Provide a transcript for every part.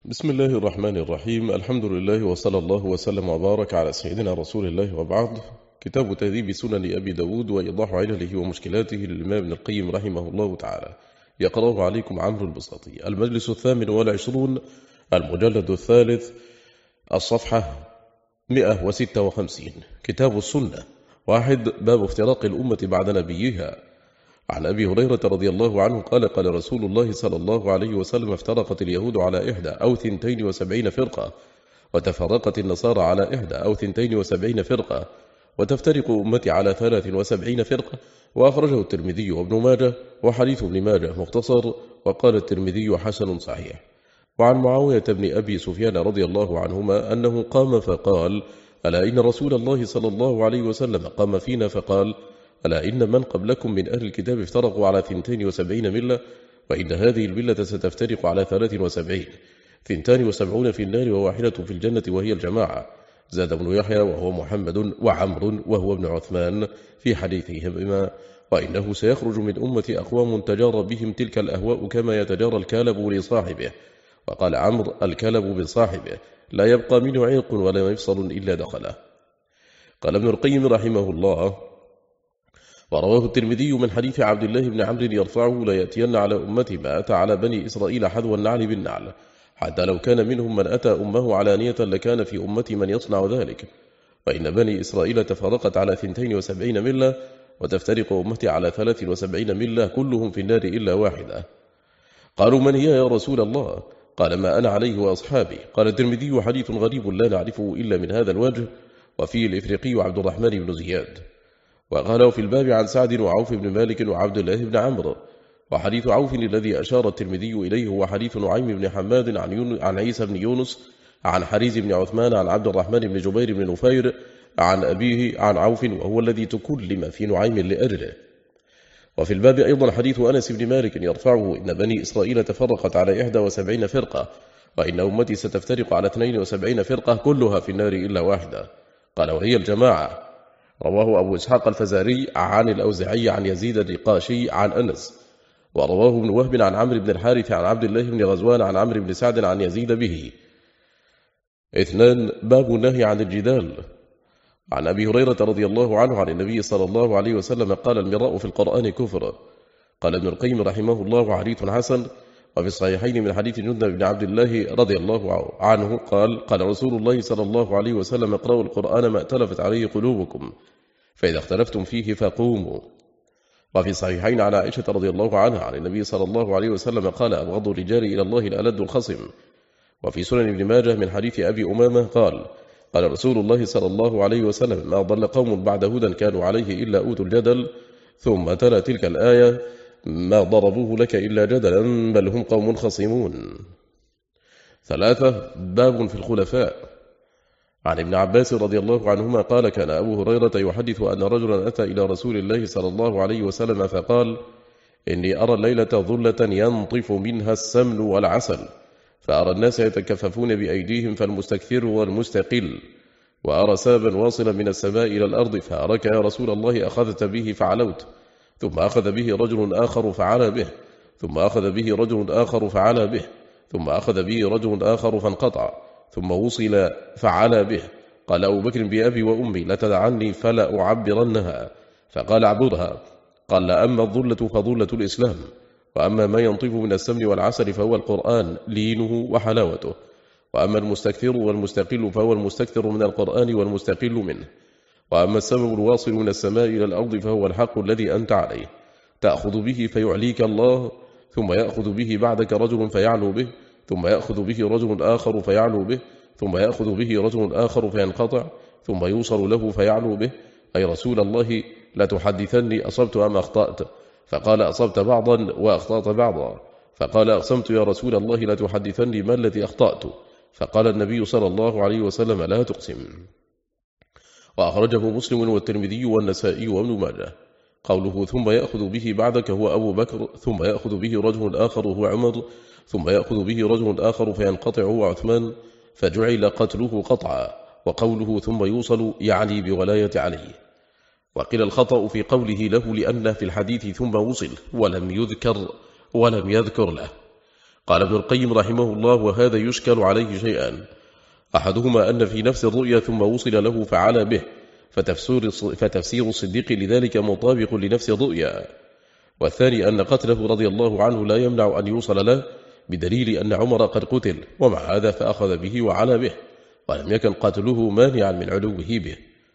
بسم الله الرحمن الرحيم. الحمد لله وصلى الله وسلم وبارك على سيدنا رسول الله، وبعد. كتاب تهذيب سنن أبي داود وإيضاح علله ومشكلاته للإمام ابن القيم رحمه الله تعالى، يقرأه عليكم عمرو البساطي. المجلس 28، المجلد 3، الصفحة 156. كتاب السنة. 1. باب افتراق الأمة بعد نبيها. عن أبي هريرة رضي الله عنه قال: قال رسول الله صلى الله عليه وسلم: افترقت اليهود على 71 فرقة، وتفرقت النصارى على 72 فرقة، وتفترق أمتي على 73 فرقة. وأخرجه الترمذي وابن ماجه، وحديث ابن ماجه مختصر، وقال الترمذي حسن صحيح. وعن معاوية بن أبي سفيان رضي الله عنهما أنه قام فقال: ألا إن رسول الله صلى الله عليه وسلم قام فينا فقال: ألا إن من قبلكم من أهل الكتاب افترقوا على 72 ملة، وإن هذه الملة ستفترق على 73، 72 في النار وواحدة في الجنة وهي الجماعة. زاد ابن يحيى وهو محمد، وعمر وهو ابن عثمان في حديثهما: وإنه سيخرج من أمة أقوام تجار بهم تلك الأهواء كما يتجارى الكلب لصاحبه. وقال عمرو: الكلب بصاحبه، لا يبقى منه عرق ولا مفصل إلا دخله. قال ابن القيم رحمه الله: ورواه الترمذي من حديث عبد الله بن عمرو يرفعه: لا يأتين على أمتي ما أتى على بني إسرائيل حذو النعل بالنعل، حتى لو كان منهم من أتى أمه علانية لكان في أمتي من يصنع ذلك. وإن بني إسرائيل تفرقت على 72 ملة، وتفترق أمتي على 73 ملة، كلهم في النار إلا واحدة. قالوا: من هي يا رسول الله؟ قال: ما أنا عليه وأصحابي. قال الترمذي: حديث غريب لا نعرفه إلا من هذا الوجه، وفيه الإفريقي وعبد الرحمن بن زياد. وقالوا في الباب عن سعد وعوف بن مالك وعبد الله بن عمرو. وحديث عوف الذي أشار الترمذي إليه هو حديث نعيم بن حماد عن عيسى بن يونس عن حريز بن عثمان عن عبد الرحمن بن جبير بن نفير عن أبيه عن عوف، وهو الذي تكلم في نعيم لأجله. وفي الباب أيضا حديث أنس بن مالك يرفعه: إن بني إسرائيل تفرقت على 71 فرقة، وإن أمتي ستفترق على 72 فرقة، كلها في النار إلا واحدة. قال: وهي الجماعة. رواه أبو إسحاق الفزاري عن الأوزعي عن يزيد الرقاشي عن أنس. ورواه ابن وهب عن عمرو بن الحارث عن عبد الله بن غزوان عن عمرو بن سعد عن يزيد به. 2. باب النهي عن الجدال. عن أبي هريرة رضي الله عنه عن النبي صلى الله عليه وسلم قال: المراء في القرآن كفر. قال ابن القيم رحمه الله: حديث حسن. وفي الصحيحين من حديث جندب بن عبد الله رضي الله عنه قال: قال رسول الله صلى الله عليه وسلم: اقرأوا القرآن ما ائتلفت عليه قلوبكم، فإذا اختلفتم فيه فقوموا. وفي الصحيحين عن عائشة رضي الله عنها عن النبي صلى الله عليه وسلم قال: أبغض الرجال إلى الله الألد الخصم. وفي سنن ابن ماجه من حديث أبي أمامة قال: قال رسول الله صلى الله عليه وسلم: ما ضل قوم بعد هدى كانوا عليه إلا أوتوا الجدل. ثم تلا تلك الآية: ما ضربوه لك إلا جدلا بل هم قوم خصمون. 3. باب في الخلفاء. عن ابن عباس رضي الله عنهما قال: كان أبو هريرة يحدث أن رجلا أتى إلى رسول الله صلى الله عليه وسلم فقال: إني أرى الليلة ظلة ينطف منها السمن والعسل، فأرى الناس يتكففون بأيديهم فالمستكثر والمستقل، وأرى سابا واصلا من السماء إلى الأرض، فأراك يا رسول الله أخذت به فعلوت، ثم أخذ به رجل آخر فعلى به، ثم أخذ به رجل آخر فعلى به، ثم أخذ به رجل آخر فانقطع، ثم وصل فعلى به. قال أبو بكر: بأبي وأمي لتدعني فلا أعبرنها. فقال: اعبرها. قال: أما الظلة فظلة الإسلام، وأما ما ينطف من السمن والعسل فهو القرآن لينه وحلاوته، وأما المستكثر والمستقل فهو المستكثر من القرآن والمستقل منه، وأما السبب الواصل من السماء إلى الأرض فهو الحق الذي أنت عليه، تأخذ به فيعليك الله، ثم يأخذ به بعدك رجل فيعلو به، ثم يأخذ به رجل آخر فيعلو به، ثم يأخذ به رجل آخر فينقطع، ثم يوصل له فيعلو به. أي رسول الله لتحدثني أصبت أم أخطأت؟ فقال: أصبت بعضا وأخطأت بعضا. فقال: أقسمت يا رسول الله لتحدثني ما الذي أخطأت؟ فقال النبي صلى الله عليه وسلم: لا تقسم. وأخرجه مسلم والترمذي والنسائي وابن ماجه. قوله: ثم يأخذ به بعدك هو أبو بكر، ثم يأخذ به رجل آخر هو عمر، ثم يأخذ به رجل آخر فينقطع هو عثمان، فجعل قتله قطعا. وقوله: ثم يوصل يعني بولاية علي. وقيل الخطأ في قوله له لأن في الحديث ثم وصل ولم يذكر له. قال ابن القيم رحمه الله: وهذا يشكل عليه شيئان: أحدهما أن في نفس الرؤيا ثم وصل له فعلى به، فتفسير الصديق لذلك مطابق لنفس الرؤيا. والثاني أن قتله رضي الله عنه لا يمنع أن يوصل له، بدليل أن عمر قد قتل، ومع هذا فأخذ به وعلى به، ولم يكن قتله مانعا من علوه به.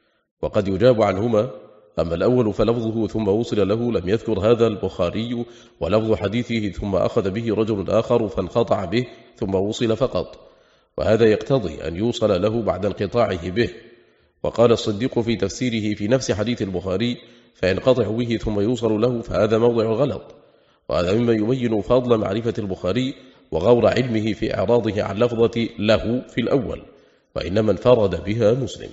وقد يجاب عنهما: أما الأول فلفظه ثم وصل له لم يذكر هذا البخاري، ولفظ حديثه ثم أخذ به رجل آخر فانقطع به ثم وصل فقط، وهذا يقتضي أن يوصل له بعد انقطاعه به. وقال الصديق في تفسيره في نفس حديث البخاري: فينقطع به ثم يوصل له، فهذا موضع غلط. وهذا مما يبين فضل معرفة البخاري وغور علمه في إعراضه عن لفظة له في الأول، وإنما انفرد بها مسلم.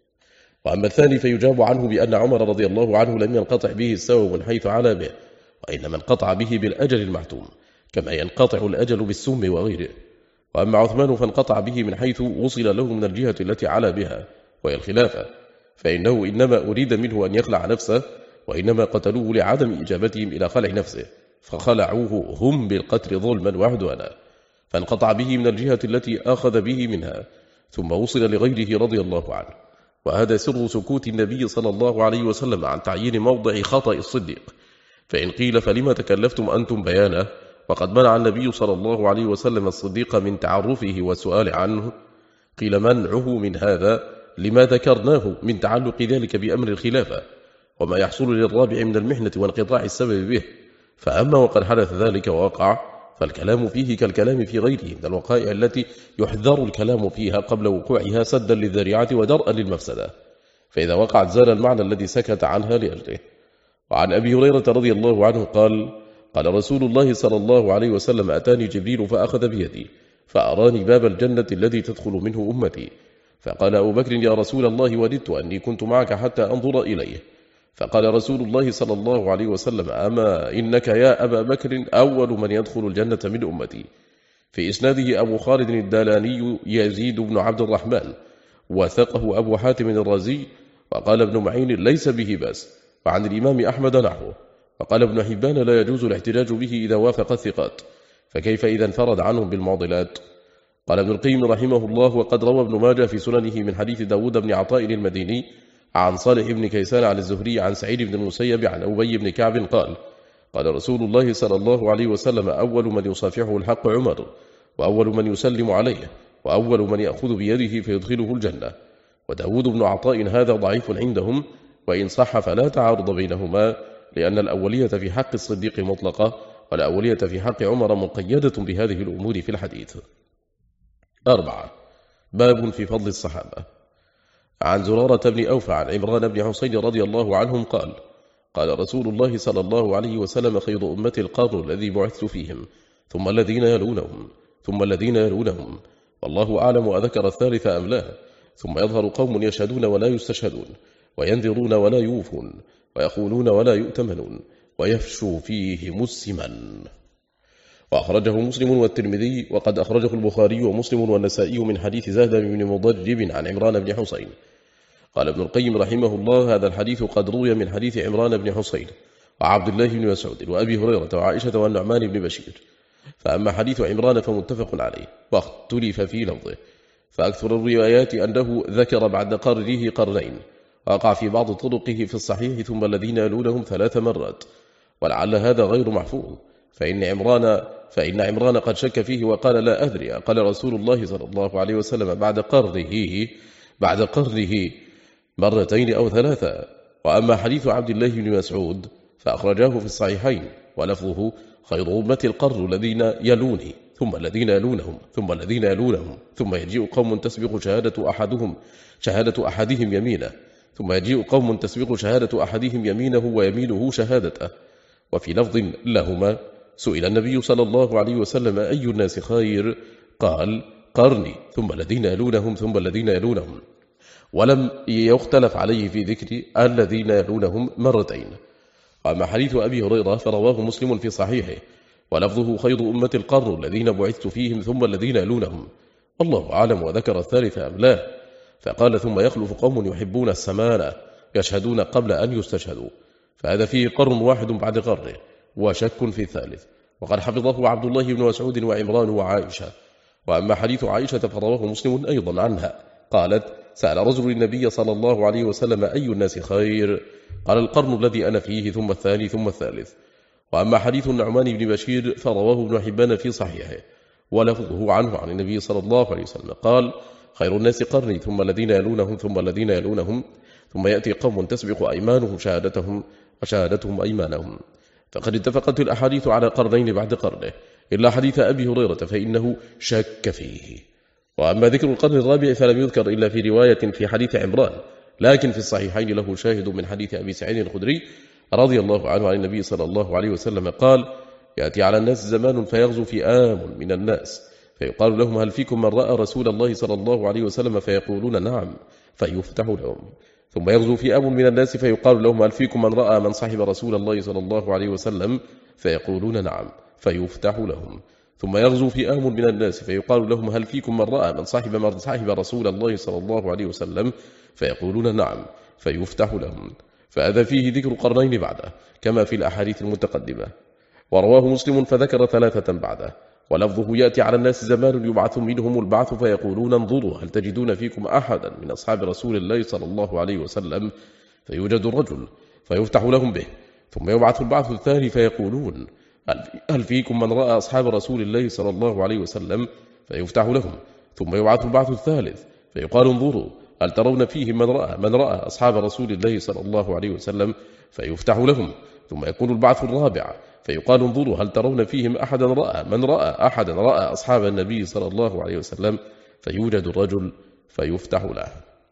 وأما الثاني فيجاب عنه بأن عمر رضي الله عنه لم ينقطع به السبب من حيث على به، وإنما انقطع به بالأجل المحتوم، كما ينقطع الأجل بالسم وغيره. وأما عثمان فانقطع به من حيث وصل له من الجهة التي على بها، وهي الخلافة، فإنه إنما أريد منه أن يخلع نفسه، وإنما قتلوه لعدم إجابتهم إلى خلع نفسه، فخلعوه هم بالقتل ظلما وعدوانا، فانقطع به من الجهة التي أخذ به منها، ثم وصل لغيره رضي الله عنه. وهذا سر سكوت النبي صلى الله عليه وسلم عن تعيين موضع خطأ الصديق. فإن قيل: فلما تكلفتم أنتم بيانه؟ وقد منع النبي صلى الله عليه وسلم الصديق من تعرفه والسؤال عنه. قيل: منعه من هذا لما ذكرناه من تعلق ذلك بأمر الخلافة، وما يحصل للرابع من المحنة وانقطاع السبب به. فأما وقد حدث ذلك ووقع، فالكلام فيه كالكلام في غيره من الوقائع التي يحذر الكلام فيها قبل وقوعها سدا للذريعة ودرءا للمفسدة، فإذا وقعت زال المعنى الذي سكت عنها لأجله. وعن أبي هريرة رضي الله عنه قال: قال رسول الله صلى الله عليه وسلم: أتاني جبريل فأخذ بيدي فأراني باب الجنة الذي تدخل منه أمتي، فقال أبو بكر: يا رسول الله، وددت أني كنت معك حتى أنظر إليه. فقال رسول الله صلى الله عليه وسلم: أما إنك يا أبا بكر أول من يدخل الجنة من أمتي. في إسناده أبو خالد الدالاني يزيد بن عبد الرحمن، وثقه أبو حاتم الرازي، وقال ابن معين: ليس به بأس. وعن الإمام أحمد نحوه. وقال ابن حبان: لا يجوز الاحتجاج به إذا وافق الثقات، فكيف إذا انفرد عنهم بالمعضلات؟ قال ابن القيم رحمه الله: وقد روى ابن ماجه في سننه من حديث داود بن عطاء المديني عن صالح بن كيسان عن الزهري عن سعيد بن المسيب عن أبي بن كعب قال: قال رسول الله صلى الله عليه وسلم: أول من يصافحه الحق عمر، وأول من يسلم عليه، وأول من يأخذ بيده فيدخله الجنة. وداود بن عطاء هذا ضعيف عندهم، وإن صح فلا تعارض بينهما، لأن الأولية في حق الصديق مطلقة، والأولية في حق عمر مقيدة بهذه الأمور في الحديث. 4. باب في فضل الصحابة. عن زرارة بن أوفى عن عمران بن حسين رضي الله عنهم قال: قال رسول الله صلى الله عليه وسلم: خير أمتي القرن الذي بعثت فيهم، ثم الذين يلونهم، ثم الذين يلونهم، والله أعلم أذكر الثالث أم لا. ثم يظهر قوم يشهدون ولا يستشهدون، وينذرون ولا يوفون، ويقولون ولا يؤتمنون، ويفشو فيهم السمن. وأخرجه مسلم والترمذي، وقد أخرجه البخاري ومسلم والنسائي من حديث زهد بن مضرب عن عمران بن حسين. قال ابن القيم رحمه الله: هذا الحديث قد روي من حديث عمران بن حسين وعبد الله بن مسعود وأبي هريرة وعائشة والنعمان بن بشير. فأما حديث عمران فمتفق عليه، واختلف في لفظه، فأكثر الروايات أنه ذكر بعد قرنه قرنين، وقع في بعض طرقه في الصحيح ثم الذين يلونهم 3 مرات، ولعل هذا غير محفوظ، فإن عمران قد شك فيه وقال: لا أدري، قال رسول الله صلى الله عليه وسلم بعد قرنه 2 أو 3. وأما حديث عبد الله بن مسعود فأخرجاه في الصحيحين، ولفظه: خير أمة القرن الذين يلوني، ثم الذين يلونهم، ثم الذين يلونهم، ثم يجيء قوم تسبق شهادة أحدهم يمينه، ثم يجيء قوم تسبق شهادة أحدهم يمينه ويمينه شهادته. وفي لفظ لهما: سئل النبي صلى الله عليه وسلم: أي الناس خير؟ قال: قرني، ثم الذين يلونهم، ثم الذين يلونهم. ولم يختلف عليه في ذكر الذين يلونهم 2. وأما حديث أبي هريرة فرواه مسلم في صحيحه، ولفظه: خير أمة القرن الذين بعثت فيهم، ثم الذين يلونهم، الله أعلم وذكر الثالث أم لا. فقال: ثم يخلف قوم يحبون السمانة يشهدون قبل أن يستشهدوا، فهذا فيه قرن واحد بعد قرنه، وشك في الثالث. وقد حفظه عبد الله بن مسعود وعمران وعائشة. وأما حديث عائشة فرواه مسلم أيضا عنها قالت: سأل رجل النبي صلى الله عليه وسلم: أي الناس خير؟ قال: القرن الذي أنا فيه، ثم الثاني، ثم الثالث. وأما حديث النعمان بن بشير فرواه ابن حبان في صحيحه، ولفظه عنه عن النبي صلى الله عليه وسلم قال: خير الناس قرني، ثم الذين يلونهم، ثم الذين يلونهم، ثم يأتي قوم تسبق أيمانهم شهادتهم وشهادتهم أيمانهم. فقد اتفقت الأحاديث على قرنين بعد قرنه، إلا حديث أبي هريرة فإنه شك فيه. وأما ذكر القرن الرابع فلم يذكر إلا في رواية في حديث عمران، لكن في الصحيحين له شاهد من حديث أبي سعيد الخدري رضي الله عنه عن النبي صلى الله عليه وسلم قال: يأتي على الناس زمان فيغزو فئام من الناس فيقال لهم: هل فيكم من رأى رسول الله صلى الله عليه وسلم؟ فيقولون: نعم، فيفتح لهم. ثم يغزو فئام من الناس فيقال لهم: هل فيكم من رأى من صحب رسول الله صلى الله عليه وسلم؟ فيقولون: نعم، فيفتح لهم. ثم يغزو فئام من الناس فيقال لهم: هل فيكم من رأى من صحب رسول الله صلى الله عليه وسلم؟ فيقولون: نعم، فيفتح لهم. فهذا فيه ذكر قرنين بعده كما في الأحاديث المتقدمة. ورواه مسلم فذكر ثلاثة بعده، ولفظه: يأتي على الناس زمان يبعث منهم البعث فيقولون: انظروا هل تجدون فيكم أحدا من أصحاب رسول الله صلى الله عليه وسلم؟ فيوجد الرجل فيفتح لهم به. ثم يبعث البعث الثاني فيقولون: هل فيكم من رأى أصحاب رسول الله صلى الله عليه وسلم؟ فيفتح لهم. ثم يبعث البعث الثالث فيقال: انظروا هل ترون فيهم من رأى أصحاب رسول الله صلى الله عليه وسلم؟ فيفتح لهم. ثم يكون البعث الرابع فيقال: انظروا هل ترون فيهم من رأى أحدا رأى أصحاب النبي صلى الله عليه وسلم؟ فيوجد الرجل فيفتح له.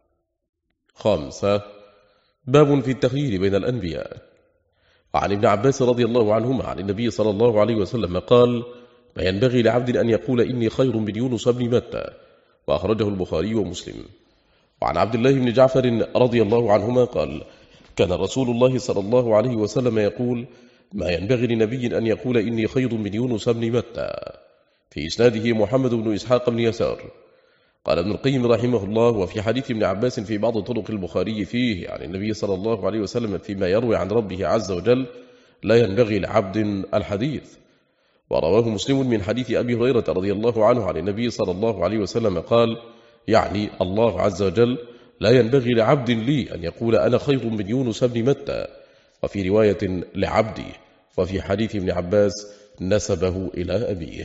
5. باب في التخيير بين الأنبياء. وعن ابن عباس رضي الله عنهما عن النبي صلى الله عليه وسلم قال: ما ينبغي لعبد أن يقول إني خير من يونس بن متى، وأخرجه البخاري ومسلم. وعن عبد الله بن جعفر رضي الله عنهما قال: كان رسول الله صلى الله عليه وسلم يقول: ما ينبغي لنبي أن يقول إني خير من يونس بن متى. في إسناده محمد بن إسحاق بن يسار. قال ابن القيم رحمه الله: وفي حديث ابن عباس في بعض طرق البخاري فيه عن النبي صلى الله عليه وسلم فيما يروي عن ربه عز وجل: لا ينبغي لعبد الحديث. ورواه مسلم من حديث أبي هريرة رضي الله عنه عن النبي صلى الله عليه وسلم قال: يعني الله عز وجل: لا ينبغي لعبد لي أن يقول أنا خير من يونس بن متى. وفي رواية: لعبدي. وفي حديث ابن عباس نسبه إلى أبيه.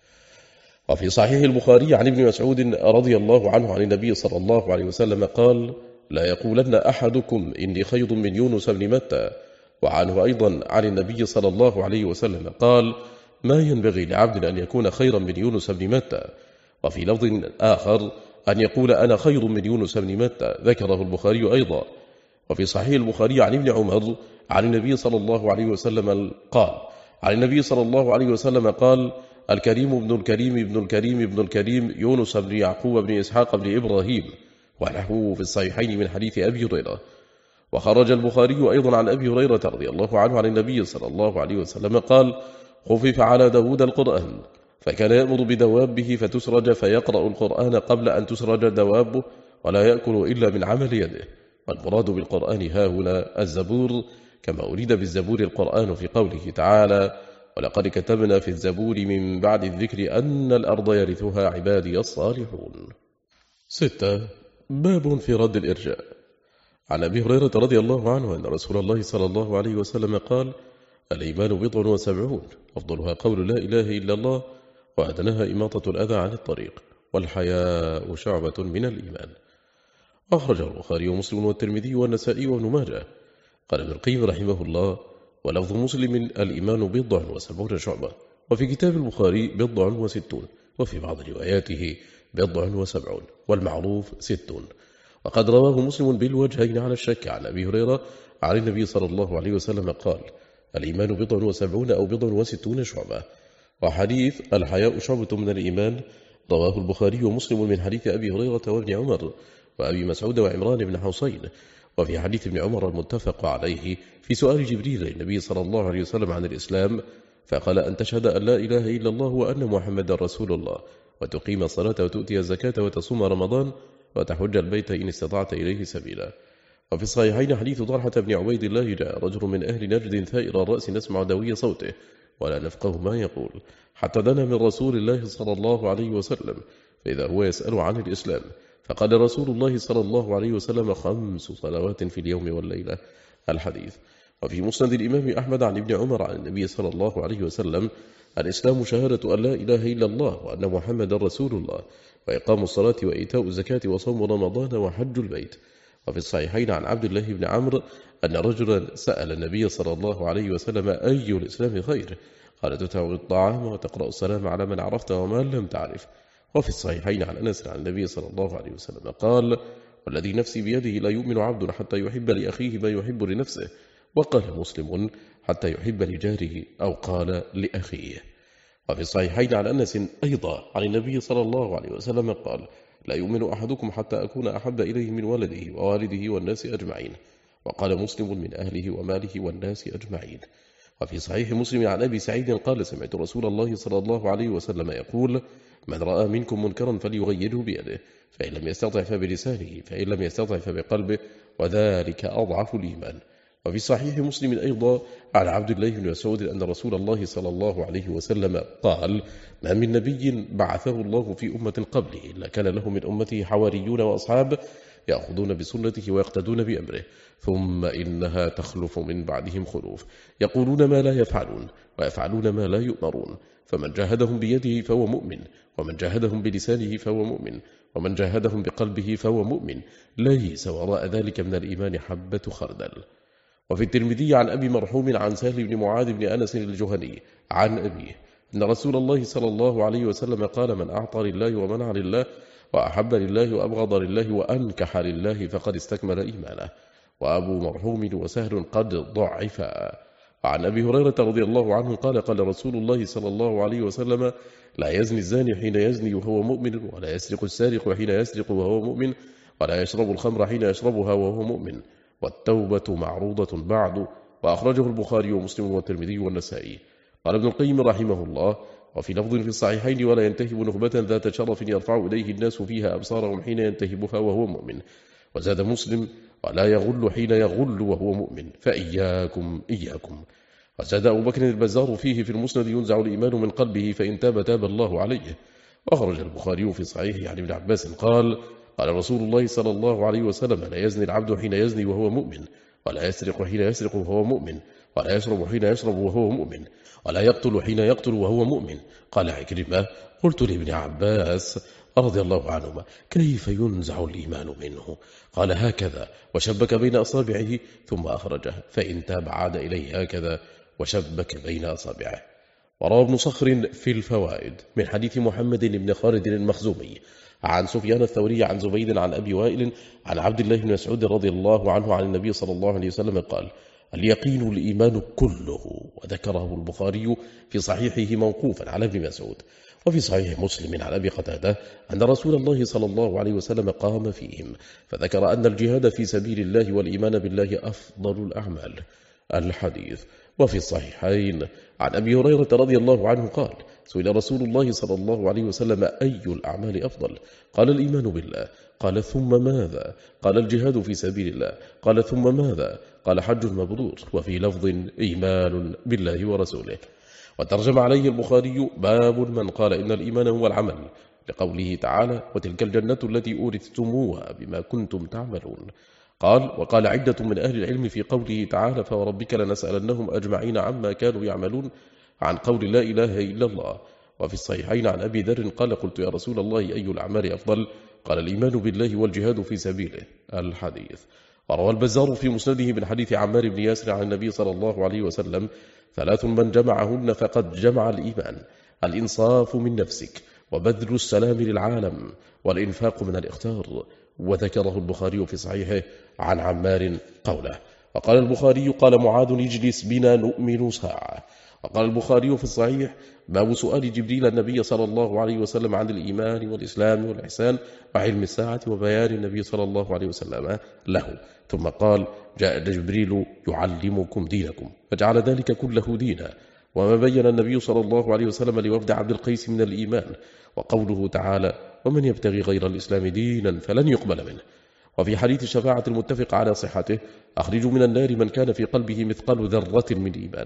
وفي صحيح البخاري عن ابن مسعود رضي الله عنه عن النبي صلى الله عليه وسلم قال: لا يقولن أحدكم إني خير من يونس بن متى. وعنه أيضا عن النبي صلى الله عليه وسلم قال: ما ينبغي لعبد أن يكون خيرا من يونس بن متى. وفي لفظ آخر: أن يقول أنا خير من يونس بن متى، ذكره البخاري أيضا. وفي صحيح البخاري عن ابن عمر عن النبي صلى الله عليه وسلم قال: عن النبي صلى الله عليه وسلم قال: الكريم ابن الكريم ابن الكريم ابن الكريم يونس بن يعقوب بن إسحاق بن إبراهيم. ونحوه في الصحيحين من حديث أبي هريرة. وخرج البخاري أيضا عن أبي هريرة رضي الله عنه عن النبي صلى الله عليه وسلم قال: خفف على داود القرآن، فكان يأمر بدوابه فتسرج فيقرأ القرآن قبل أن تسرج دوابه، ولا يأكل إلا من عمل يده. والمراد بالقرآن هاهنا الزبور، كما أريد بالزبور القرآن في قوله تعالى: ولقد كتبنا في الزبور من بعد الذكر أن الأرض يرثها عبادي الصالحون. 6. باب في رد الإرجاء. عن أبي هريرة رضي الله عنه أن رسول الله صلى الله عليه وسلم قال: الإيمان 70، أفضلها قول لا إله إلا الله، وأدناها إماطة الأذى عن الطريق، والحياء شعبة من الإيمان. أخرجه البخاري ومسلم والترمذي والنسائي وابن ماجه. قال ابن القيم رحمه الله: ولفظ مسلم: الإيمان 70 شعبة. وفي كتاب البخاري 60، وفي بعض رواياته 70، والمعروف 60. وقد رواه مسلم بالوجهين على الشك عن أبي هريرة عن النبي صلى الله عليه وسلم قال: الإيمان 70 أو 60 شعبة. وحديث الحياء شعبة من الإيمان رواه البخاري ومسلم من حديث أبي هريرة وابن عمر وأبي مسعود وعمران بن حسين. وفي حديث ابن عمر المتفق عليه في سؤال جبريل للنبي صلى الله عليه وسلم عن الإسلام، فقال: أن تشهد أن لا إله إلا الله وأن محمد رسول الله، وتقيم الصلاة وتؤتي الزكاة وتصوم رمضان وتحج البيت إن استطعت إليه سبيلا. وفي الصحيحين حديث طلحة بن عبيد الله: جاء رجل من أهل نجد ثائر الرأس نسمع دوي صوته، ولا نفقه ما يقول، حتى دنا من رسول الله صلى الله عليه وسلم، فإذا هو يسأل عن الإسلام فقال رسول الله صلى الله عليه وسلم: 5 صلوات في اليوم والليلة. الحديث. وفي مسند الإمام أحمد عن ابن عمر عن النبي صلى الله عليه وسلم: الإسلام شهادة أن لا إله إلا الله وأن محمد رسول الله، وإقام الصلاة وإيتاء الزكاة وصوم رمضان وحج البيت. وفي الصحيحين عن عبد الله بن عمرو أن رجلا سأل النبي صلى الله عليه وسلم: أي الإسلام خير؟ قال: تطعم الطعام وتقرأ السلام على من عرفت ومن لم تعرف. وفي الصحيحين عن أنس عن النبي صلى الله عليه وسلم قال: والذي نفسي بيده لا يؤمن عبد حتى يحب لأخيه ما يحب لنفسه. وقال مسلم: حتى يحب لجاره، أو قال لأخيه. وفي الصحيحين عن أنس أيضا عن النبي صلى الله عليه وسلم قال: لا يؤمن أحدكم حتى أكون أحب إليه من ولده ووالده والناس أجمعين. وقال مسلم: من أهله وماله والناس أجمعين. وفي صحيح مسلم عن أبي سعيد قال: سمعت رسول الله صلى الله عليه وسلم يقول: من رأى منكم منكرا فليغيره بيده، فإن لم يستطع فبلسانه، فإن لم يستطع فبقلبه، وذلك أضعف الإيمان. وفي صحيح مسلم أيضا عن عبد الله بن مسعود أن رسول الله صلى الله عليه وسلم قال: ما من نبي بعثه الله في أمة قبله إلا كان له من أمته حواريون وأصحاب يأخذون بسنته ويقتدون بأمره، ثم إنها تخلف من بعدهم خلوف يقولون ما لا يفعلون ويفعلون ما لا يؤمرون، فمن جاهدهم بيده فهو مؤمن، ومن جاهدهم بلسانه فهو مؤمن، ومن جاهدهم بقلبه فهو مؤمن، ليس وراء ذلك من الإيمان حبة خردل. وفي الترمذي عن أبي مرحوم عن سهل بن معاذ بن أنس الجهني عن أبيه أن رسول الله صلى الله عليه وسلم قال: من أعطى لله ومنع لله وأحب لله وأبغض لله وأنكح لله فقد استكمل إيمانه. وأبو مرحوم وسهل قد ضعفا. وعن أبي هريرة رضي الله عنه قال: قال رسول الله صلى الله عليه وسلم: لا يزني الزاني حين يزني وهو مؤمن، ولا يسرق السارق حين يسرق وهو مؤمن، ولا يشرب الخمر حين يشربها وهو مؤمن، والتوبة معروضة بعد. وأخرجه البخاري ومسلم والترمذي والنسائي. قال ابن القيم رحمه الله: وفي لفظ في الصحيحين: ولا ينتهب نخبة ذات شرف يرفع إليه الناس فيها أبصارهم حين ينتهبها وهو مؤمن. وزاد مسلم: ولا يغل حين يغل وهو مؤمن، فإياكم إياكم. وزاد أبو بكر البزار فيه في المسند: ينزع الإيمان من قلبه فإن تاب تاب الله عليه. وأخرج البخاري في صحيحه عن ابن عباس قال: قال رسول الله صلى الله عليه وسلم: لا يزني العبد حين يزني وهو مؤمن، ولا يسرق حين يسرق وهو مؤمن، ولا يشرب حين يشرب وهو مؤمن، ولا يقتل حين يقتل وهو مؤمن. قال عكرمة: قلت لابن عباس رضي الله عنهما: كيف ينزع الإيمان منه؟ قال: هكذا، وشبك بين أصابعه ثم أخرجه، فإن تاب عاد إليه هكذا، وشبك بين أصابعه. وروى ابن صخر في الفوائد من حديث محمد بن خالد المخزومي عن سفيان الثوري عن زبيد عن أبي وائل عن عبد الله بن مسعود رضي الله عنه عن النبي صلى الله عليه وسلم قال: اليقين الإيمان كله. وذكره البخاري في صحيحه موقوفا على ابن مسعود. وفي صحيح مسلم عن أبي قتادة أن رسول الله صلى الله عليه وسلم قام فيهم فذكر أن الجهاد في سبيل الله والإيمان بالله أفضل الأعمال. الحديث. وفي الصحيحين عن أبي هريرة رضي الله عنه قال: سئل رسول الله صلى الله عليه وسلم: أي الأعمال أفضل؟ قال: الإيمان بالله. قال: ثم ماذا؟ قال: الجهاد في سبيل الله. قال: ثم ماذا؟ قال: حج مبرور. وفي لفظ: إيمان بالله ورسوله. وترجم عليه البخاري: باب من قال إن الإيمان هو العمل، لقوله تعالى: وتلك الجنة التي أورثتموها بما كنتم تعملون. قال: وقال عدة من أهل العلم في قوله تعالى: فوربك لنسألنهم أجمعين عما كانوا يعملون، عن قول لا إله إلا الله. وفي الصحيحين عن أبي ذر قال: قلت يا رسول الله أي الأعمال أفضل؟ قال: الإيمان بالله والجهاد في سبيله. الحديث. وروى البزار في مسنده من حديث عمار بن ياسر عن النبي صلى الله عليه وسلم: 3 من جمعهن فقد جمع الإيمان: الإنصاف من نفسك، وبذل السلام للعالم، والإنفاق من الإختار. وذكره البخاري في صحيحه عن عمار قوله. وقال البخاري: قال معاذ: اجلس بنا نؤمن ساعة. وقال البخاري في الصحيح: باب سؤال جبريل النبي صلى الله عليه وسلم عن الإيمان والإسلام والإحسان وعلم الساعة، وبيان النبي صلى الله عليه وسلم له. ثم قال: جاء جبريل يعلمكم دينكم، فجعل ذلك كله دينا. وما بين النبي صلى الله عليه وسلم لوفد عبد القيس من الإيمان. وقوله تعالى: ومن يبتغي غير الإسلام دينا فلن يقبل منه. وفي حديث الشفاعة المتفق على صحته: أخرجوا من النار من كان في قلبه مثقال ذرة من إيمان.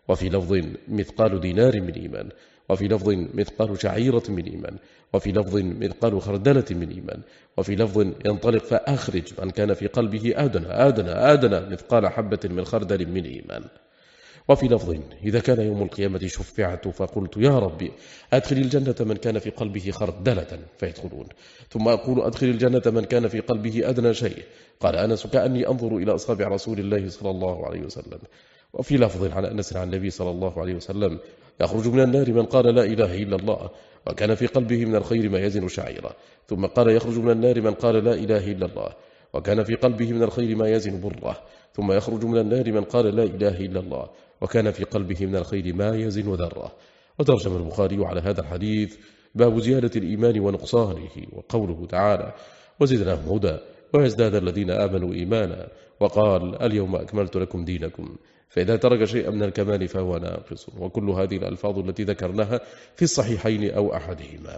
وفي لفظ مثقال دينار من إيمان، وفي لفظ مثقال شعيرة من إيمان، وفي لفظ مثقال خردلة من إيمان، وفي لفظ ينطلق فأخرج من كان في قلبه آدنى مثقال حبة من خردل من إيمان. وفي لفظ إذا كان يوم القيامة شفعت فقلت يا ربي أدخل الجنة من كان في قلبه خردلة فيدخلون، ثم أقول أدخل الجنة من كان في قلبه أدنى شيء. قال أنس كأني أنظر إلى أصحاب رسول الله صلى الله عليه وسلم. وفي لفظ عن أنس عن النبي صلى الله عليه وسلم يخرج من النار من قال لا إله إلا الله وكان في قلبه من الخير ما يزن شعيرة، ثم قال يخرج من النار من قال لا إله إلا الله وكان في قلبه من الخير ما يزن بره، ثم يخرج من النار من قال لا إله إلا الله وكان في قلبه من الخير ما يزن ذرة. وترجم البخاري على هذا الحديث باب زيادة الإيمان ونقصانه، وقوله تعالى وزدناهم هدى ويزداد الذين آمنوا إيمانا، وقال اليوم أكملت لكم دينكم، فإذا ترك شيئا من الكمال فهو ناقص. وكل هذه الألفاظ التي ذكرناها في الصحيحين أو أحدهما.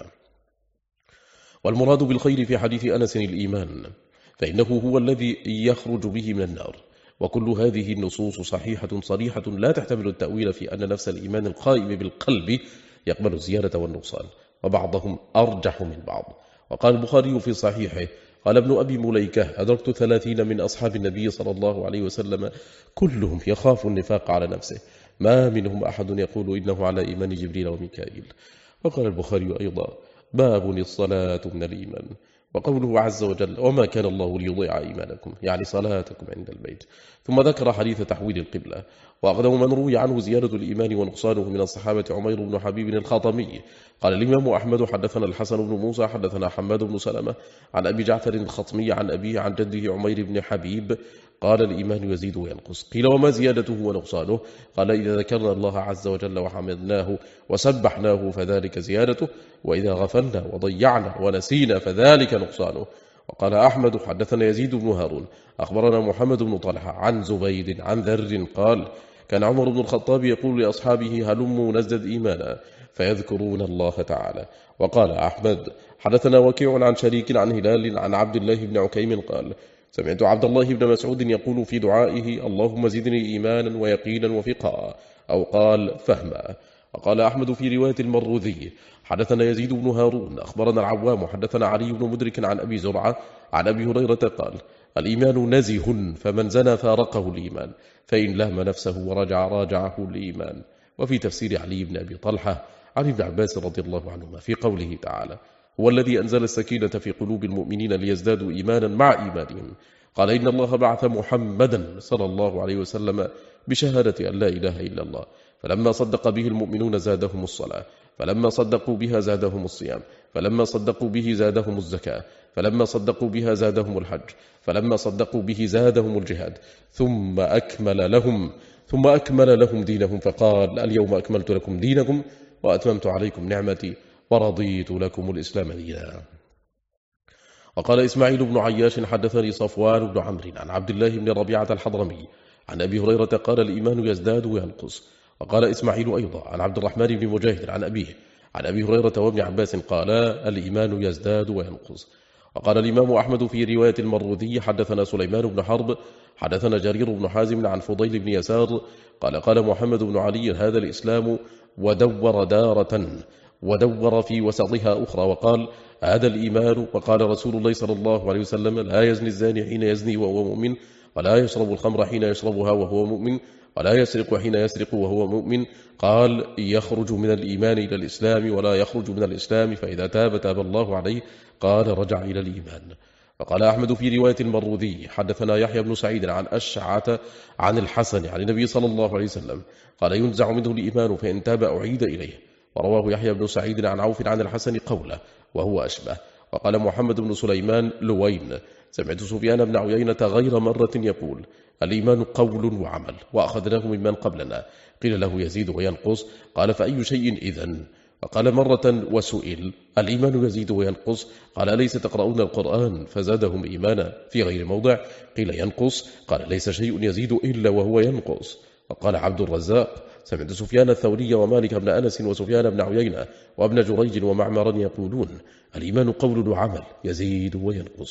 والمراد بالخير في حديث أنس الإيمان، فإنه هو الذي يخرج به من النار. وكل هذه النصوص صحيحة صريحة لا تحتمل التأويل في أن نفس الإيمان القائم بالقلب يقبل الزيادة والنقصان، وبعضهم أرجح من بعض. وقال البخاري في صحيحه قال ابن أبي مليكة أدركت 30 من أصحاب النبي صلى الله عليه وسلم كلهم يخاف النفاق على نفسه، ما منهم أحد يقول إنه على إيمان جبريل وميكائيل. وقال البخاري أيضا باب الصلاة من الإيمان، وقوله عز وجل وما كان الله ليضيع إيمانكم يعني صلاتكم عند البيت. ثم ذكر حديث تحويل القبلة. وأقدم من روي عنه زيادة الإيمان ونقصانه من الصحابة عمير بن حبيب الخاطمي. قال الإمام أحمد حدثنا الحسن بن موسى حدثنا حماد بن سلمة عن أبي جعفر الخطمي عن أبيه عن جده عمير بن حبيب قال الإيمان يزيد وينقص. قيل وما زيادته ونقصانه؟ قال إذا ذكرنا الله عز وجل وحمدناه وسبحناه فذلك زيادته، وإذا غفلنا وضيعنا ونسينا فذلك نقصانه. وقال أحمد حدثنا يزيد بن هارون أخبرنا محمد بن طلحة عن زبيد عن ذر قال كان عمر بن الخطاب يقول لأصحابه هلموا نزدد إيمانا فيذكرون الله تعالى. وقال أحمد حدثنا وكيع عن شريك عن هلال عن عبد الله بن عكيم قال سمعت عبد الله بن مسعود يقول في دعائه اللهم زدني إيمانا ويقينا وفقا، أو قال فهما. وقال أحمد في رواية المروذي حدثنا يزيد بن هارون أخبرنا العوام حدثنا علي بن مدرك عن أبي زرعة عن أبي هريرة قال الإيمان نزه فمن زنى فارقه الإيمان، فإن لهم نفسه ورجع راجعه الإيمان. وفي تفسير علي بن أبي طلحة عن ابن عباس رضي الله عنهما في قوله تعالى هو الذي أنزل السكينة في قلوب المؤمنين ليزدادوا إيمانا مع إيمانهم. قال إن الله بعث محمدا صلى الله عليه وسلم بشهادة أن لا إله إلا الله، فلما صدق به المؤمنون زادهم الصلاة، فلما صدقوا بها زادهم الصيام، فلما صدقوا به زادهم الزكاة، فلما صدقوا بها زادهم الحج، فلما صدقوا به زادهم الجهاد، ثم أكمل لهم دينهم فقال اليوم أكملت لكم دينكم وأتممت عليكم نعمتي ورضيت لكم الإسلام دينا. وقال إسماعيل بن عياش حدثني صفوان بن عمرو عن عبد الله بن ربيعة الحضرمي عن أبي هريرة قال الإيمان يزداد وينقص. وقال إسماعيل أيضا عن عبد الرحمن بن مجاهد عن أبيه عن أبي هريرة وابن عباس قال الإيمان يزداد وينقص. وقال الإمام أحمد في رواية المروذي حدثنا سليمان بن حرب حدثنا جرير بن حازم عن فضيل بن يسار قال محمد بن علي هذا الإسلام ودور دارة ودور في وسطها أخرى وقال هذا الإيمان. وقال رسول الله صلى الله عليه وسلم لا يزني الزاني حين يزني وهو مؤمن، ولا يشرب الخمر حين يشربها وهو مؤمن، ولا يسرق حين يسرق وهو مؤمن. قال يخرج من الإيمان إلى الإسلام ولا يخرج من الإسلام، فإذا تاب الله عليه. قال رجع إلى الإيمان. وقال أحمد في رواية المروذي حدثنا يحيى بن سعيد عن أشعة عن الحسن عن النبي صلى الله عليه وسلم قال ينزع منه الإيمان فإن تاب أعيد إليه. ورواه يحيى بن سعيد عن عوف عن الحسن قوله وهو أشبه. وقال محمد بن سليمان لوين سمعت سفيان بن عيينة غير مرة يقول الإيمان قول وعمل وأخذناه ممن قبلنا. قيل له يزيد وينقص قال فأي شيء إذن؟ وقال مرة وسئل الإيمان يزيد وينقص قال أليس تقرؤون القرآن فزادهم إيمانا في غير موضع؟ قيل ينقص قال ليس شيء يزيد إلا وهو ينقص. وقال عبد الرزاق سمعت سفيان الثوري ومالك بن أنس وسفيان بن عيينة وابن جريج ومعمرا يقولون الإيمان قول وعمل يزيد وينقص.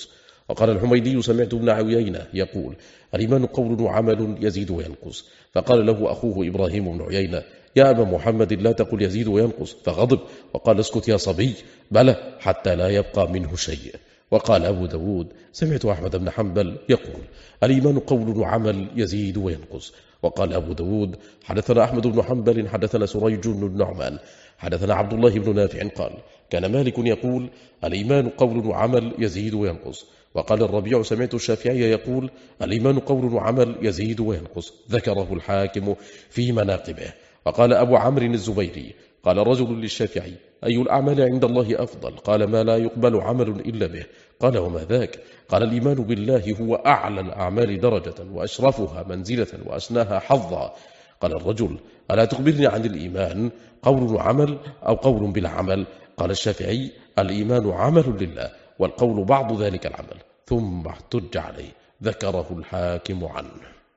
وقال الحميدي سمعت ابن عيينة يقول الإيمان قول وعمل يزيد وينقص. فقال له أخوه إبراهيم بن عيينة يا أبا محمد لا تقل يزيد وينقص، فغضب وقال اسكت يا صبي، بلى حتى لا يبقى منه شيء. وقال أبو داود سمعت أحمد بن حنبل يقول الإيمان قول وعمل يزيد وينقص. وقال أبو داود حدثنا أحمد بن حنبل حدثنا سريج بن النعمان حدثنا عبد الله بن نافع قال كان مالك يقول الإيمان قول وعمل يزيد وينقص. وقال الربيع سمعت الشافعي يقول الإيمان قول وعمل يزيد وينقص، ذكره الحاكم في مناقبه. وقال أبو عمرو الزبيري قال رجل للشافعي أي الأعمال عند الله أفضل؟ قال ما لا يقبل عمل إلا به. قال وما ذاك؟ قال الإيمان بالله هو أعلى الأعمال درجة وأشرفها منزلة وأسناها حظا. قال الرجل ألا تخبرني عن الإيمان، قول وعمل أو قول بلا عمل؟ قال الشافعي الإيمان عمل لله والقول بعض ذلك العمل، ثم احتج عليه، ذكره الحاكم عنه.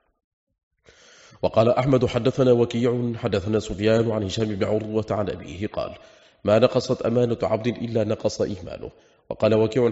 وقال أحمد حدثنا وكيع حدثنا سفيان عن هشام بن عروة عن أبيه قال ما نقصت أمانة عبد إلا نقص إيمانه. وقال وكيع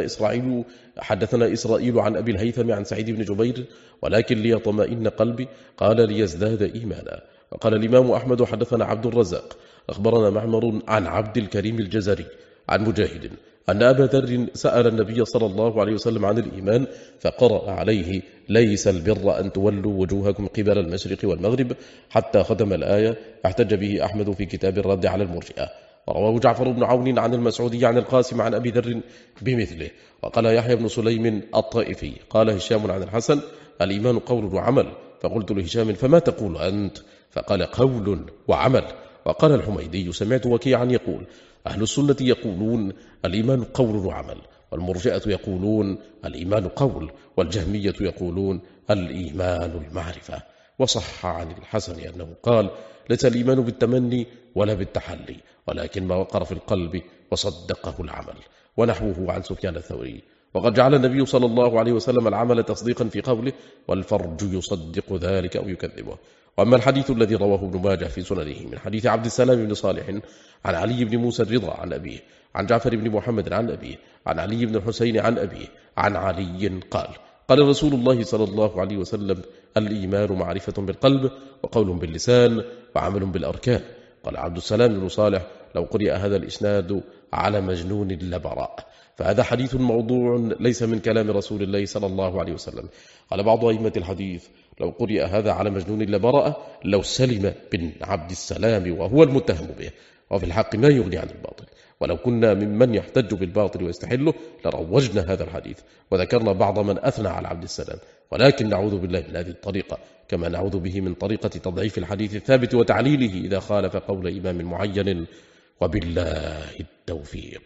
حدثنا إسرائيل عن أبي الهيثم عن سعيد بن جبير ولكن ليطمئن قلبي، قال ليزداد إيمانا. وقال الإمام أحمد حدثنا عبد الرزاق أخبرنا معمر عن عبد الكريم الجزري عن مجاهد أن أبا ذر سأل النبي صلى الله عليه وسلم عن الإيمان فقرأ عليه ليس البر أن تولوا وجوهكم قبل المشرق والمغرب حتى ختم الآية، احتج به أحمد في كتاب الرد على المرجئة. ورواه جعفر بن عون عن المسعودي عن القاسم عن أبي ذر بمثله. وقال يحيى بن سليم الطائفي قال هشام عن الحسن الإيمان قول وعمل. فقلت لهشام فما تقول أنت؟ فقال قول وعمل. وقال الحميدي سمعت وكيعا يقول أهل السنة يقولون الإيمان قول وعمل، والمرجئة يقولون الإيمان قول، والجهمية يقولون الإيمان المعرفة. وصح عن الحسن أنه قال ليس الإيمان بالتمني ولا بالتحلي، ولكن ما وقر في القلب وصدقه العمل. ونحوه عن سفيان الثوري. وقد جعل النبي صلى الله عليه وسلم العمل تصديقا في قوله والفرج يصدق ذلك أو يكذبه. وأما الحديث الذي رواه ابن ماجه في سننه من حديث عبد السلام بن صالح عن علي بن موسى الرضا عن أبيه عن جعفر بن محمد عن أبيه عن علي بن الحسين عن أبيه عن علي قال رسول الله صلى الله عليه وسلم الإيمان معرفة بالقلب وقول باللسان وعمل بالأركان. قال عبد السلام بن صالح لو قرئ هذا الإسناد على مجنون لبراء، فهذا حديث موضوع ليس من كلام رسول الله صلى الله عليه وسلم. قال بعض أئمة الحديث لو قرئ هذا على مجنون لبراء لو سلم بن عبد السلام وهو المتهم به، وفي الحق ما يغني عن الباطل. ولو كنا ممن يحتج بالباطل ويستحله لروجنا هذا الحديث وذكرنا بعض من أثنى على عبد السلام، ولكن نعوذ بالله من هذه الطريقة كما نعوذ به من طريقة تضعيف الحديث الثابت وتعليله إذا خالف قول إمام معين، وبالله التوفيق.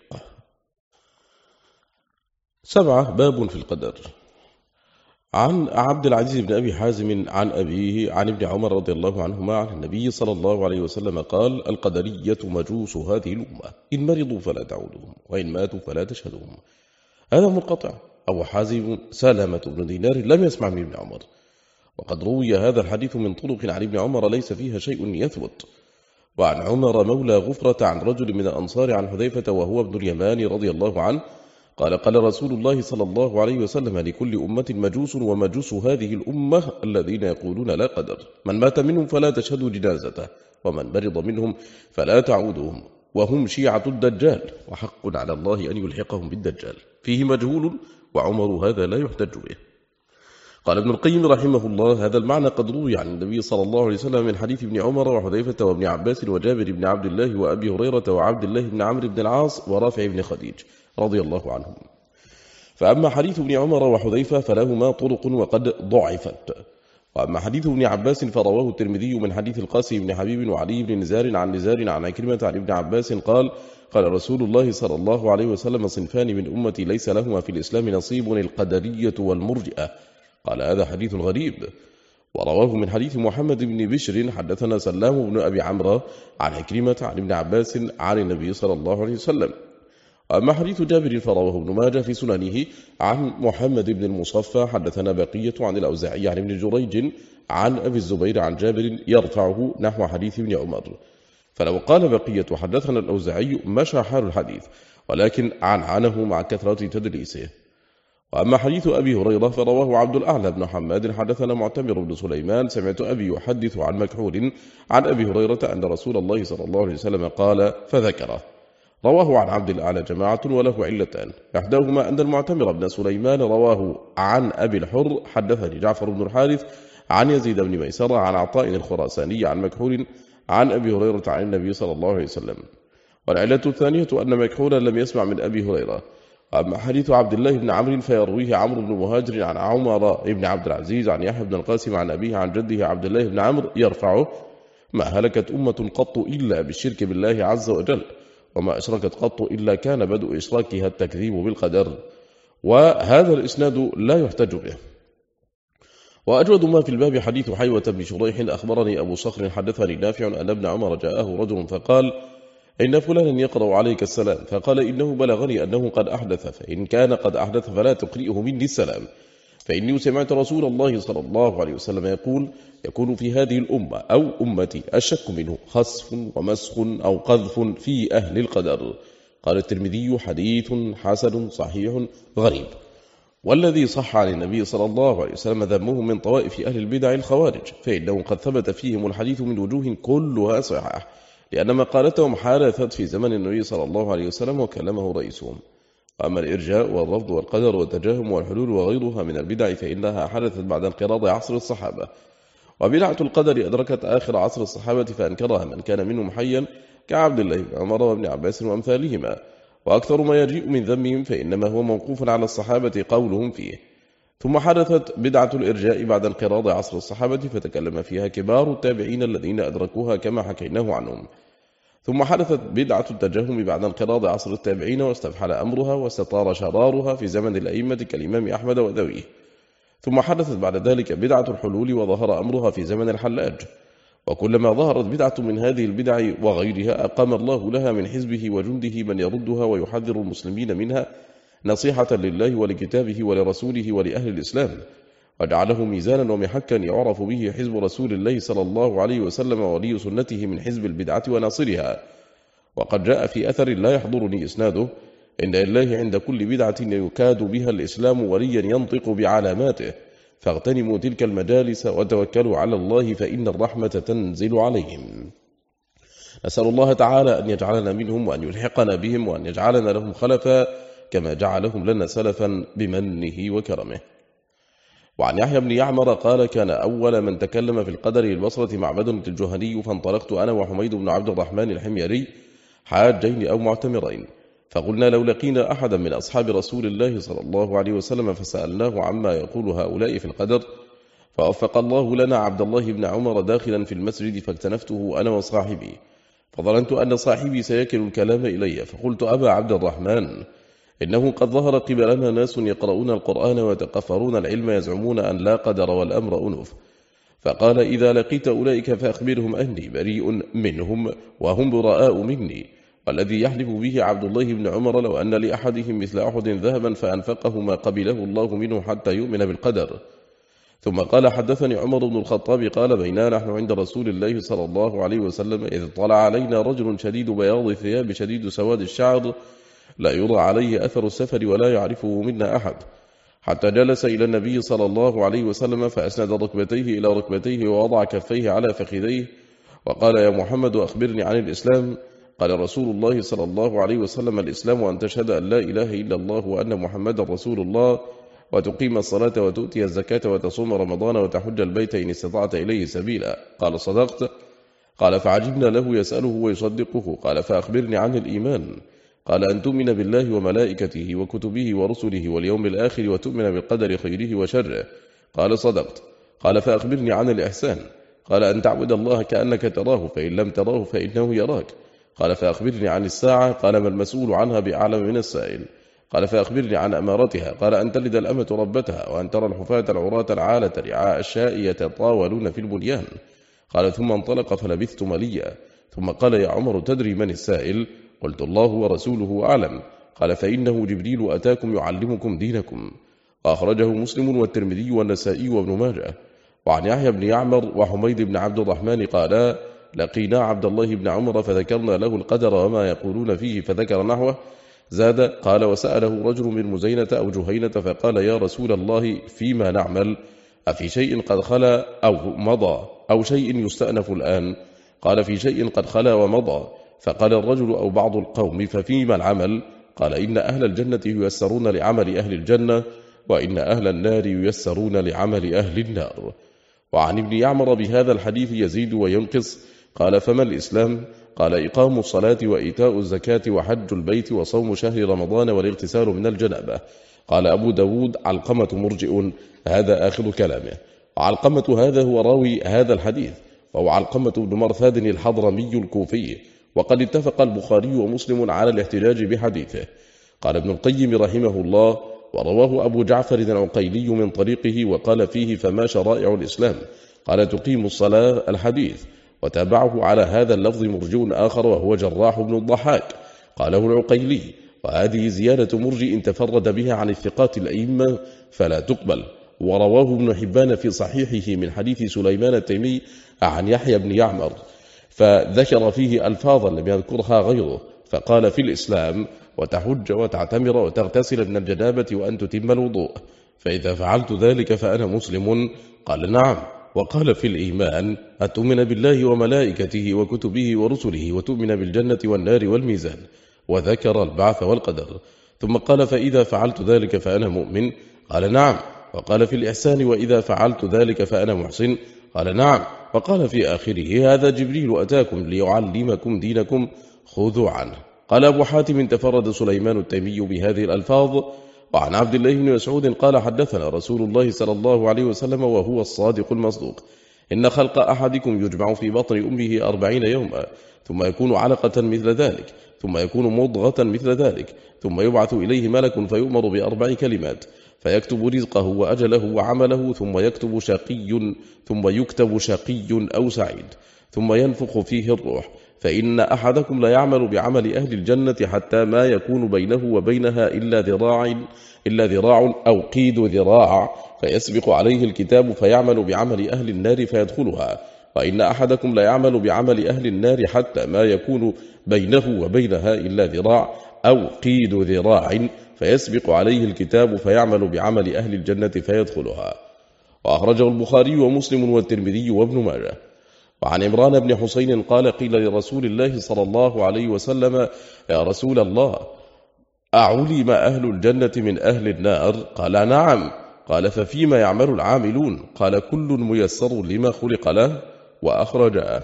7. باب في القدر. عن عبد العزيز بن أبي حازم عن أبيه عن ابن عمر رضي الله عنهما عن النبي صلى الله عليه وسلم قال القدرية مجوس هذه الأمة، إن مرضوا فلا تعودهم وإن ماتوا فلا تشهدهم. هذا منقطع. أبو حازم سلمة بن دينار لم يسمع من ابن عمر، وقد روي هذا الحديث من طرق عن ابن عمر ليس فيها شيء يثبت. وعن عمر مولى غفرة عن رجل من الأنصار عن حذيفة وهو ابن اليمان رضي الله عنه قال رسول الله صلى الله عليه وسلم لكل أمة مجوس ومجوس هذه الأمة الذين يقولون لا قدر، من مات منهم فلا تشهدوا جنازته ومن مرض منهم فلا تعودهم، وهم شيعة الدجال، وحق على الله أن يلحقهم بالدجال، فيه مجهول وعمر هذا لا يحتج به. قال ابن القيم رحمه الله هذا المعنى قد روي عن النبي صلى الله عليه وسلم من حديث ابن عمر وحذيفة وابن عباس وجابر بن عبد الله وأبي هريرة وعبد الله بن عمرو بن العاص ورافع بن خديج رضي الله عنهم. فأما حديث ابن عمر وحذيفة فلهما طرق وقد ضعفت. وأما حديث ابن عباس فرواه الترمذي من حديث القاسم بن حبيب وعلي بن نزار عن عكرمة عن ابن عباس قال رسول الله صلى الله عليه وسلم صنفان من أمتي ليس لهما في الإسلام نصيب، القدرية والمرجئة. قال هذا حديث غريب. ورواه من حديث محمد بن بشر حدثنا سلام بن أبي عمرو عن عكرمة عن ابن عباس عن النبي صلى الله عليه وسلم. أما حديث جابر فرواه ابن ماجه في سننه عن محمد بن المصفى حدثنا بقية عن الأوزاعي عن ابن جريج عن أبي الزبير عن جابر يرفعه نحو حديث ابن عمر. فلو قال بقية حدثنا الأوزاعي مشى حال الحديث، ولكن عنه مع كثرة تدليسه. وأما حديث أبي هريرة فرواه عبد الأعلى بن حماد حدثنا معتمر بن سليمان سمعت أبي يحدث عن مكحول عن أبي هريرة أن رسول الله صلى الله عليه وسلم قال فذكره. رواه عن عبد الأعلى جماعة وله علتان، إحداهما أن المعتمر بن سليمان رواه عن أبي الحر حدثني جعفر بن الحارث عن يزيد بن ميسرة عن عطاء الخراساني عن مكحول عن أبي هريرة عن النبي صلى الله عليه وسلم. والعلة الثانية أن مكحولا لم يسمع من أبي هريرة. وأما حديث عبد الله بن عمرو فيرويه عمرو بن مهاجر عن عمر بن عبد العزيز عن يحيى بن القاسم عن أبيه عن جده عبد الله بن عمرو يرفعه: ما هلكت أمة قط إلا بالشرك بالله عز وجل، وما أشركت قط إلا كان بدء إشراكها التكذيب بالقدر. وهذا الإسناد لا يحتج به. وأجود ما في الباب حديث حيوة بن شريح أخبرني أبو صخر حدثني نافع أن ابن عمر جاءه رجل فقال: إن فلانا يقرأ عليك السلام، فقال: إنه بلغني أنه قد أحدث، فإن كان قد أحدث فلا تقرئه مني السلام، فإني سمعت رسول الله صلى الله عليه وسلم يقول: يكون في هذه الأمة أو أمتي الشك منه خسف ومسخ أو قذف في أهل القدر. قال الترمذي: حديث حسن صحيح غريب. والذي صح عن النبي صلى الله عليه وسلم ذمهم من طوائف أهل البدع الخوارج، فإنه قد ثبت فيهم الحديث من وجوه كلها صحيحة، لأن مقالتهم حدثت في زمن النبي صلى الله عليه وسلم وكلمه رئيسهم. وأما الإرجاء والرفض والقدر والتجاهم والحلول وغيرها من البدع فإنها حدثت بعد انقراض عصر الصحابة. وبدعة القدر أدركت آخر عصر الصحابة فأنكرها من كان منهم حيا كعبد الله بن عمر وابن عباس وأمثالهما. وأكثر ما يجيء من ذمهم فإنما هو موقوف على الصحابة قولهم فيه. ثم حدثت بدعة الإرجاء بعد انقراض عصر الصحابة فتكلم فيها كبار التابعين الذين أدركوها كما حكيناه عنهم. ثم حدثت بدعة التجهم بعد انقراض عصر التابعين واستفحل أمرها واستطار شرارها في زمن الأئمة كالإمام أحمد وذويه. ثم حدثت بعد ذلك بدعة الحلول وظهر أمرها في زمن الحلاج. وكلما ظهرت بدعة من هذه البدع وغيرها أقام الله لها من حزبه وجنده من يردها ويحذر المسلمين منها نصيحة لله ولكتابه ولرسوله ولأهل الإسلام، وجعله ميزانا ومحكا يعرف به حزب رسول الله صلى الله عليه وسلم ولي سنته من حزب البدعة وناصرها. وقد جاء في أثر لا يحضرني إسناده: إن لله عند كل بدعة يكاد بها الإسلام وليا ينطق بعلاماته، فاغتنموا تلك المجالس وتوكلوا على الله فإن الرحمة تنزل عليهم. نسأل الله تعالى أن يجعلنا منهم وأن يلحقنا بهم وأن يجعلنا لهم خلفا كما جعلهم لنا سلفا بمنه وكرمه. وعن يحيى بن يعمر قال: كان أول من تكلم في القدر البصرة معبد الجهني، فانطلقت أنا وحميد بن عبد الرحمن الحميري حاجين أو معتمرين، فقلنا: لو لقينا أحدا من أصحاب رسول الله صلى الله عليه وسلم فسألناه عما يقول هؤلاء في القدر، فوفق الله لنا عبد الله بن عمر داخلا في المسجد، فاكتنفته أنا وصاحبي، فظننت أن صاحبي سيكل الكلام إلي، فقلت: أبا عبد الرحمن، إنه قد ظهر قبلنا ناس يقرؤون القرآن ويتقفرون العلم يزعمون أن لا قدر والأمر أنف. فقال: إذا لقيت أولئك فأخبرهم أني بريء منهم وهم براء مني، والذي يحلف به عبد الله بن عمر لو أن لأحدهم مثل أحد ذهبا فأنفقه ما قبله الله منه حتى يؤمن بالقدر. ثم قال: حدثني عمر بن الخطاب قال: بينا نحن عند رسول الله صلى الله عليه وسلم إذ طلع علينا رجل شديد بياض الثياب شديد سواد الشعر لا يرى عليه أثر السفر ولا يعرفه منا أحد، حتى جلس إلى النبي صلى الله عليه وسلم فأسند ركبتيه إلى ركبتيه ووضع كفيه على فخذيه وقال: يا محمد أخبرني عن الإسلام. قال رسول الله صلى الله عليه وسلم: الإسلام أن تشهد أن لا إله إلا الله وأن محمد رسول الله، وتقيم الصلاة وتؤتي الزكاة وتصوم رمضان وتحج البيت إن استطعت إليه سبيلا. قال: صدقت. قال: فعجبنا له يسأله ويصدقه. قال: فأخبرني عن الإيمان. قال: أن تؤمن بالله وملائكته وكتبه ورسله واليوم الآخر وتؤمن بالقدر خيره وشره. قال: صدقت. قال: فأخبرني عن الإحسان. قال: أن تعبد الله كأنك تراه فإن لم تراه فإنه يراك. قال: فأخبرني عن الساعة. قال: ما المسؤول عنها بأعلم من السائل. قال: فأخبرني عن أمارتها. قال: أن تلد الأمة ربتها، وأن ترى الحفاة العراة العالة رعاء الشاء يتطاولون في البنيان. قال: ثم انطلق فلبثت مليا، ثم قال: يا عمر، تدري من السائل؟ قلت: الله ورسوله أعلم. قال: فإنه جبريل أتاكم يعلمكم دينكم. وأخرجه مسلم والترمذي والنسائي وابن ماجه. وعن يحيى بن يعمر وحميد بن عبد الرحمن قالا: لقينا عبد الله بن عمر فذكرنا له القدر وما يقولون فيه، فذكر نحوه زاد قال وسأله رجل من مزينة أو جهينة فقال يا رسول الله فيما نعمل؟ أفي شيء قد خلا أو مضى أو شيء يستأنف الآن؟ قال في شيء قد خلا ومضى. فقال الرجل أو بعض القوم ففيما العمل؟ قال إن أهل الجنة ييسرون لعمل أهل الجنة وإن أهل النار ييسرون لعمل أهل النار. وعن ابن يعمر بهذا الحديث يزيد وينقص. قال فما الإسلام؟ قال إقام الصلاة وإيتاء الزكاة وحج البيت وصوم شهر رمضان والاغتسال من الجنابة. قال أبو داود علقمة مرجئ. هذا آخر كلامه. وعلقمة هذا هو راوي هذا الحديث، وهو علقمة بن مرثاد الحضرمي الكوفي، وقد اتفق البخاري ومسلم على الاحتجاج بحديثه. قال ابن القيم رحمه الله ورواه أبو جعفر العقيلي من طريقه وقال فيه فما شرائع الإسلام؟ قال تقيم الصلاة الحديث. وتابعه على هذا اللفظ مرجئ آخر وهو جراح بن الضحاك قاله العقيلي، وهذه زيادة مرجئ تفرد بها عن الثقات الأئمة فلا تقبل. ورواه ابن حبان في صحيحه من حديث سليمان التيمي عن يحيى بن يعمر، فذكر فيه ألفاظا لم يذكرها غيره، فقال في الإسلام وتحج وتعتمر وتغتسل من الجنابة وأن تتم الوضوء، فإذا فعلت ذلك فأنا مسلم. قال نعم. وقال في الإيمان أن تؤمن بالله وملائكته وكتبه ورسله وتؤمن بالجنة والنار والميزان، وذكر البعث والقدر. ثم قال فإذا فعلت ذلك فأنا مؤمن. قال نعم. وقال في الإحسان وإذا فعلت ذلك فأنا محسن. قال نعم. وقال في آخره هذا جبريل أتاكم ليعلمكم دينكم خذوا عنه. قال أبو حاتم تفرد سليمان التيمي بهذه الألفاظ. وعن عبد الله بن مسعود قال حدثنا رسول الله صلى الله عليه وسلم وهو الصادق المصدوق إن خلق أحدكم يجمع في بطن أمه 40 يوما ثم يكون علقة مثل ذلك ثم يكون مضغة مثل ذلك ثم يبعث إليه ملك فيؤمر ب4 كلمات فيكتب رزقه وأجله وعمله ثم يكتب شقي أو سعيد ثم ينفخ فيه الروح فإن أحدكم لا يعمل بعمل أهل الجنة حتى ما يكون بينه وبينها إلا ذراع أو قيد ذراع فيسبق عليه الكتاب فيعمل بعمل أهل النار فيدخلها، وإن أحدكم لا يعمل بعمل أهل النار حتى ما يكون بينه وبينها إلا ذراع أو قيد ذراع فيسبق عليه الكتاب فيعمل بعمل أهل الجنة فيدخلها. وأخرجه البخاري ومسلم والترمذي وابن ماجه. وعن عمران بن حسين قال قيل لرسول الله صلى الله عليه وسلم يا رسول الله أعلم أهل الجنة من أهل النار؟ قال نعم. قال ففيما يعمل العاملون؟ قال كل ميسر لما خلق له. وأخرجاه.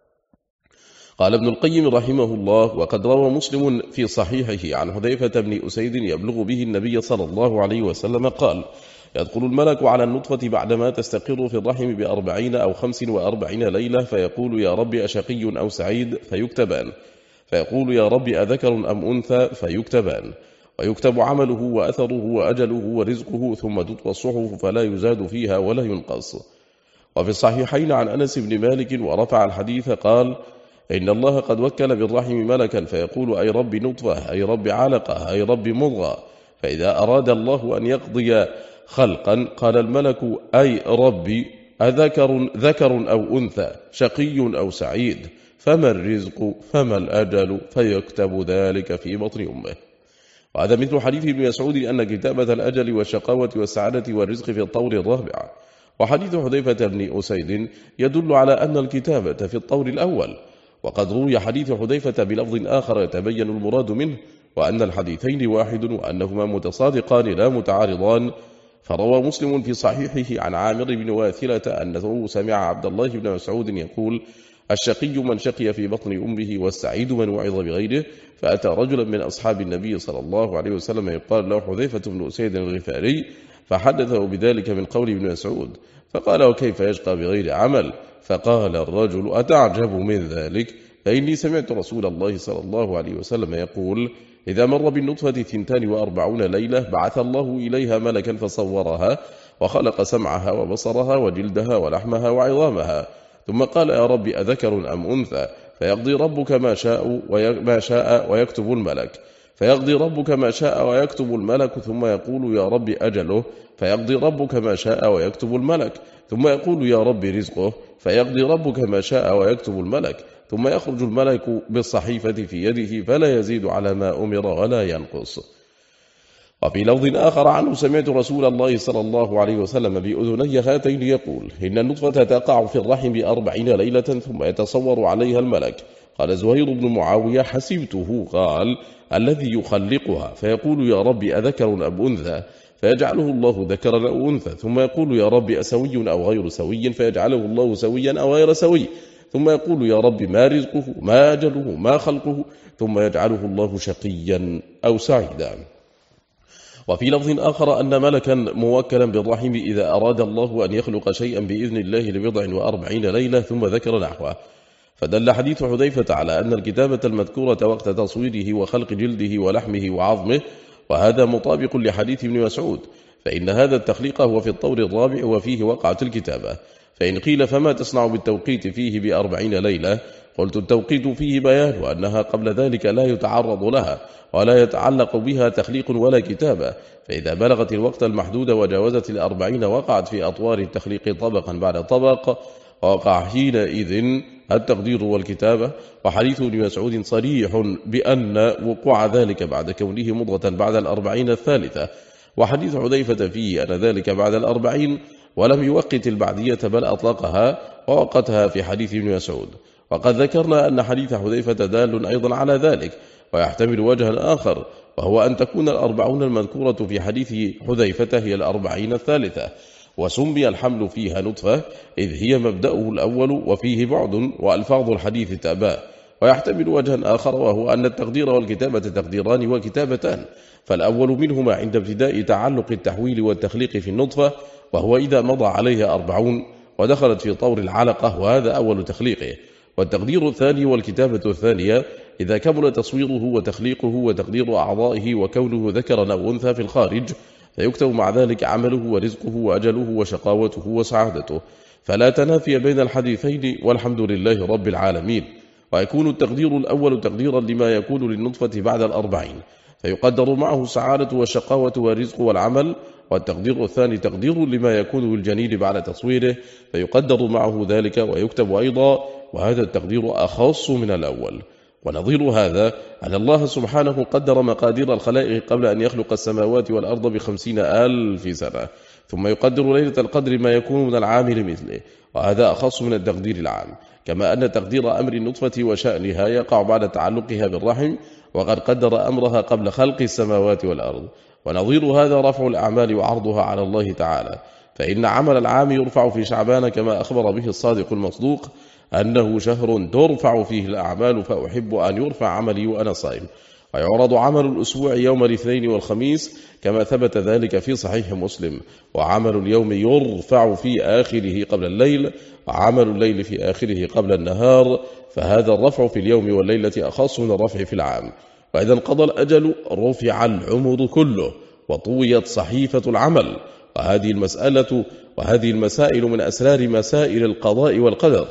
قال ابن القيم رحمه الله وقد روى مسلم في صحيحه عن حذيفة بن أسيد يبلغ به النبي صلى الله عليه وسلم قال يدخل الملك على النطفة بعدما تستقر في الرحم ب40 أو 45 ليلة فيقول يا رب أشقي أو سعيد؟ فيكتبان. فيقول يا رب أذكر أم أنثى؟ فيكتبان. ويكتب عمله وأثره وأجله ورزقه ثم تطوى الصحف فلا يزاد فيها ولا ينقص. وفي الصحيحين عن أنس بن مالك ورفع الحديث قال إن الله قد وكل بالرحم ملكا فيقول أي رب نطفة أي رب علقة أي رب مضغة، فإذا أراد الله أن يقضي خلقا قال الملك أي ربي ذكر أو أنثى شقي أو سعيد، فما الرزق فما الأجل؟ فيكتب ذلك في بطن أمه. وهذا مثل حديث ابن مسعود أن كتابة الأجل والشقاوة والسعادة والرزق في الطور الرابع. وحديث حذيفة بن أسيد يدل على أن الكتابة في الطور الأول. وقد روي حديث حذيفة بلفظ آخر يتبين المراد منه وأن الحديثين واحد وأنهما متصادقان لا متعارضان. فروى مسلم في صحيحه عن عامر بن واثلة أنه سمع عبد الله بن مسعود يقول الشقي من شقي في بطن أمه والسعيد من وعظ بغيره. فأتى رجلا من أصحاب النبي صلى الله عليه وسلم يقال له حذيفة بن أسيد الغفاري فحدثه بذلك من قول ابن مسعود فقال وكيف يشقى بغير عمل؟ فقال الرجل أتعجب من ذلك؟ فإني سمعت رسول الله صلى الله عليه وسلم يقول إذا مر بالنطفة 42 ليلة بعث الله إليها ملكا فصورها وخلق سمعها وبصرها وجلدها ولحمها وعظامها ثم قال يا رب أذكر أم أنثى؟ فيقضي ربك ما شاء ويكتب الملك فيقضي ربك ما شاء ويكتب الملك ثم يقول يا رب أجله فيقضي ربك ما شاء ويكتب الملك ثم يقول يا رب رزقه فيقضي ربك ما شاء ويكتب الملك ثم يخرج الملك بالصحيفة في يده فلا يزيد على ما أمر ولا ينقص. وفي لفظ آخر عنه سمعت رسول الله صلى الله عليه وسلم بأذني هاتين يقول: إن النطفة تقع في الرحم 40 ليلة ثم يتصور عليها الملك. قال زهير بن معاوية: حسبته قال: الذي يخلقها فيقول: يا رب أذكر أم أنثى؟ فيجعله الله ذكرا أو أنثى، ثم يقول: يا رب أسوي أو غير سوي؟ فيجعله الله سويا أو غير سوي، ثم يقول: يا رب ما رزقه ما أجله ما خلقه؟ ثم يجعله الله شقيا أو سعيدا. وفي لفظ آخر أن ملكا موكلا بالرحم إذا أراد الله أن يخلق شيئا بإذن الله ل40 ليلة ثم ذكر نحوه. فدل حديث حذيفة على أن الكتابة المذكورة وقت تصويره وخلق جلده ولحمه وعظمه، وهذا مطابق لحديث ابن مسعود، فإن هذا التخليق هو في الطور الرابع وفيه وقعت الكتابة. فإن قيل فما تصنع بالتوقيت فيه ب40 ليلة؟ قلت: التوقيت فيه بيان أنها قبل ذلك لا يتعرض لها ولا يتعلق بها تخليق ولا كتابة، فإذا بلغت الوقت المحدود وجاوزت 40 وقعت في أطوار التخليق طبقا بعد طبق، ووقع حينئذ التقدير والكتابة. وحديث ابن مسعود صريح بأن وقوع ذلك بعد كونه مضغة بعد 40 الثالثة، وحديث حذيفة فيه أن ذلك بعد 40 ولم يوقت البعدية بل أطلقها ووقتها في حديث ابن مسعود. وقد ذكرنا أن حديث حذيفة دال أيضا على ذلك، ويحتمل وجها آخر، وهو أن تكون 40 المذكورة في حديث حذيفة هي 40 الثالثة، وسمي الحمل فيها نطفة إذ هي مبدأه الأول وفيه بعد، وألفاظ الحديث تأباء. ويحتمل وجها آخر، وهو أن التقدير والكتابة تقديران وكتابتان، فالأول منهما عند ابتداء تعلق التحويل والتخليق في النطفة، وهو إذا مضى عليها 40 ودخلت في طور العلقة، وهذا أول تخليقه. والتقدير الثاني والكتابة الثانية إذا كمل تصويره وتخليقه وتقدير أعضائه وكونه ذكرا أو أنثى في الخارج، فيكتب مع ذلك عمله ورزقه وأجله وشقاوته وسعادته، فلا تنافي بين الحديثين، والحمد لله رب العالمين. ويكون التقدير الأول تقديرا لما يكون للنطفة بعد 40، فيقدر معه السعادة والشقاوة والرزق والعمل. والتقدير الثاني تقدير لما يكون للجنين بعد تصويره، فيقدر معه ذلك ويكتب أيضا، وهذا التقدير أخص من الأول. ونظير هذا أن الله سبحانه قدر مقادير الخلائق قبل أن يخلق السماوات والأرض ب50,000 سنة، ثم يقدر ليلة القدر ما يكون من العام لمثله، وهذا أخص من التقدير العام. كما أن تقدير أمر النطفة وشأنها يقع بعد تعلقها بالرحم، وقد قدر أمرها قبل خلق السماوات والأرض. ونظير هذا رفع الأعمال وعرضها على الله تعالى، فإن عمل العام يرفع في شعبان كما أخبر به الصادق المصدوق أنه شهر ترفع فيه الأعمال، فأحب أن يرفع عملي وأنا صائم. ويعرض عمل الأسبوع يوم الاثنين والخميس كما ثبت ذلك في صحيح مسلم. وعمل اليوم يرفع في آخره قبل الليل، وعمل الليل في آخره قبل النهار، فهذا الرفع في اليوم والليلة أخص من الرفع في العام. وإذا انقضى الأجل رفع العمر كله وطويت صحيفة العمل. وهذه المسائل من أسرار مسائل القضاء والقدر،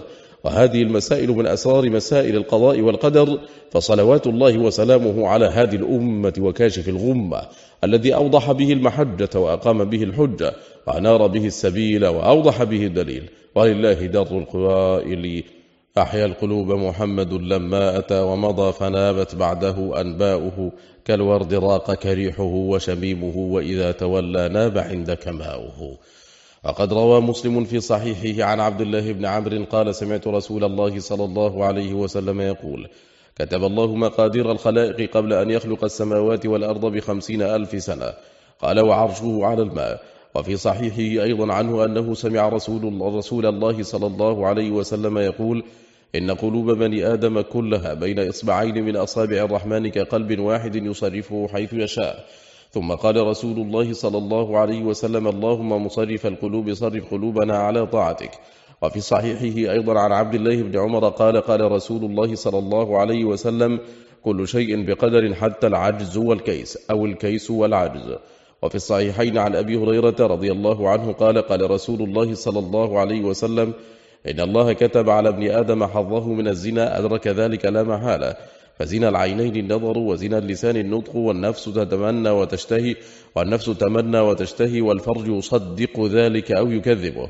فصلوات الله وسلامه على هذه الأمة وكاشف الغمة الذي أوضح به المحجة وأقام به الحجة وأنار به السبيل وأوضح به الدليل. ولله در القائل: أحيا القلوب محمد لما أتى ومضى، فنابت بعده أنباؤه، كالورد راق كريحه وشميمه، وإذا تولى ناب عندك ماؤه. وقد روى مسلم في صحيحه عن عبد الله بن عمرو قال: سمعت رسول الله صلى الله عليه وسلم يقول: كتب الله مقادير الخلائق قبل أن يخلق السماوات والأرض ب50,000 سنة. قال: وعرشه على الماء. وفي صحيحه أيضا عنه أنه سمع رسول الله صلى الله عليه وسلم يقول: إن قلوب بني آدم كلها بين إصبعين من أصابع الرحمن كقلب واحد يصرفه حيث يشاء. ثم قال رسول الله صلى الله عليه وسلم: اللهم مصرف القلوب صرف قلوبنا على طاعتك. وفي صحيحه أيضا عن عبد الله بن عمر قال: قال رسول الله صلى الله عليه وسلم: كل شيء بقدر حتى العجز والكيس، أو الكيس والعجز. وفي الصحيحين عن أبي هريرة رضي الله عنه قال: قال رسول الله صلى الله عليه وسلم: إن الله كتب على ابن آدم حظه من الزنا، أدرك ذلك لا محالة، فزنا العينين النظر، وزنا اللسان النطق، والنفس تمنى وتشتهي، والفرج يصدق ذلك أو يكذبه.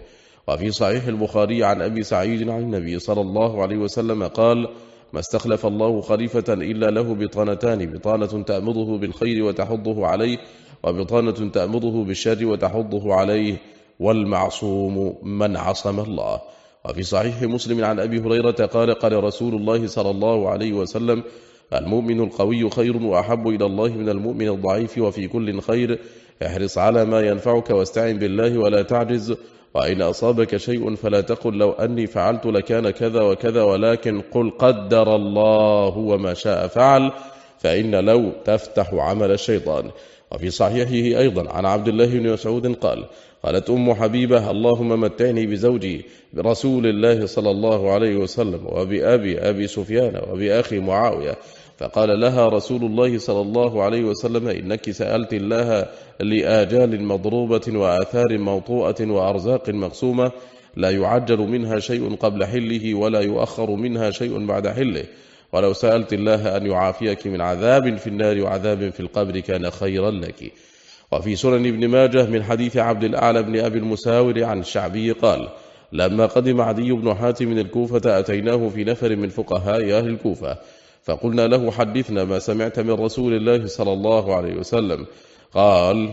وفي صحيح البخاري عن أبي سعيد عن النبي صلى الله عليه وسلم قال: ما استخلف الله خليفة إلا له بطانتان، بطانة تأمره بالخير وتحضه عليه، وبطانة تأمره بالشر وتحضه عليه، والمعصوم من عصم الله. وفي صحيح مسلم عن أبي هريرة قال: قال رسول الله صلى الله عليه وسلم: المؤمن القوي خير وأحب إلى الله من المؤمن الضعيف، وفي كل خير، احرص على ما ينفعك واستعن بالله ولا تعجز، وإن أصابك شيء فلا تقل لو أني فعلت لكان كذا وكذا، ولكن قل قدر الله وما شاء فعل، فإن لو تفتح عمل الشيطان. وفي صحيحه أيضا عن عبد الله بن مسعود قال: قالت أم حبيبة: اللهم متعني بزوجي برسول الله صلى الله عليه وسلم، وبأبي سفيان، وبأخي معاوية. فقال لها رسول الله صلى الله عليه وسلم: إنك سألت الله لآجال مضروبة وآثار موطوءة وأرزاق مقسومة، لا يعجل منها شيء قبل حله ولا يؤخر منها شيء بعد حله، ولو سألت الله أن يعافيك من عذاب في النار وعذاب في القبر كان خيرا لك. وفي سنن ابن ماجه من حديث عبد الأعلى بن أبي المساور عن الشعبي قال: لما قدم عدي بن حاتم من الكوفة أتيناه في نفر من فقهاء أهل الكوفة، فقلنا له: حدثنا ما سمعت من رسول الله صلى الله عليه وسلم. قال: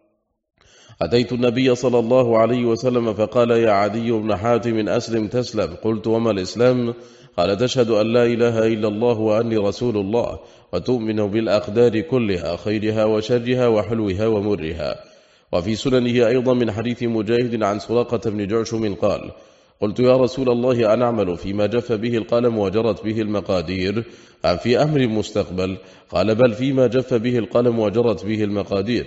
أتيت النبي صلى الله عليه وسلم فقال: يا عدي بن حاتم أسلم تسلم. قلت: وما الإسلام؟ قال: تشهد أن لا إله إلا الله وأني رسول الله، وتؤمن بالأقدار كلها، خيرها وشرها وحلوها ومرها. وفي سننه أيضا من حديث مجاهد عن سراقة بن جعشم قال: قلت: يا رسول الله أنعمل فيما جف به القلم وجرت به المقادير، أم في أمر مستقبل؟ قال: بل فيما جف به القلم وجرت به المقادير،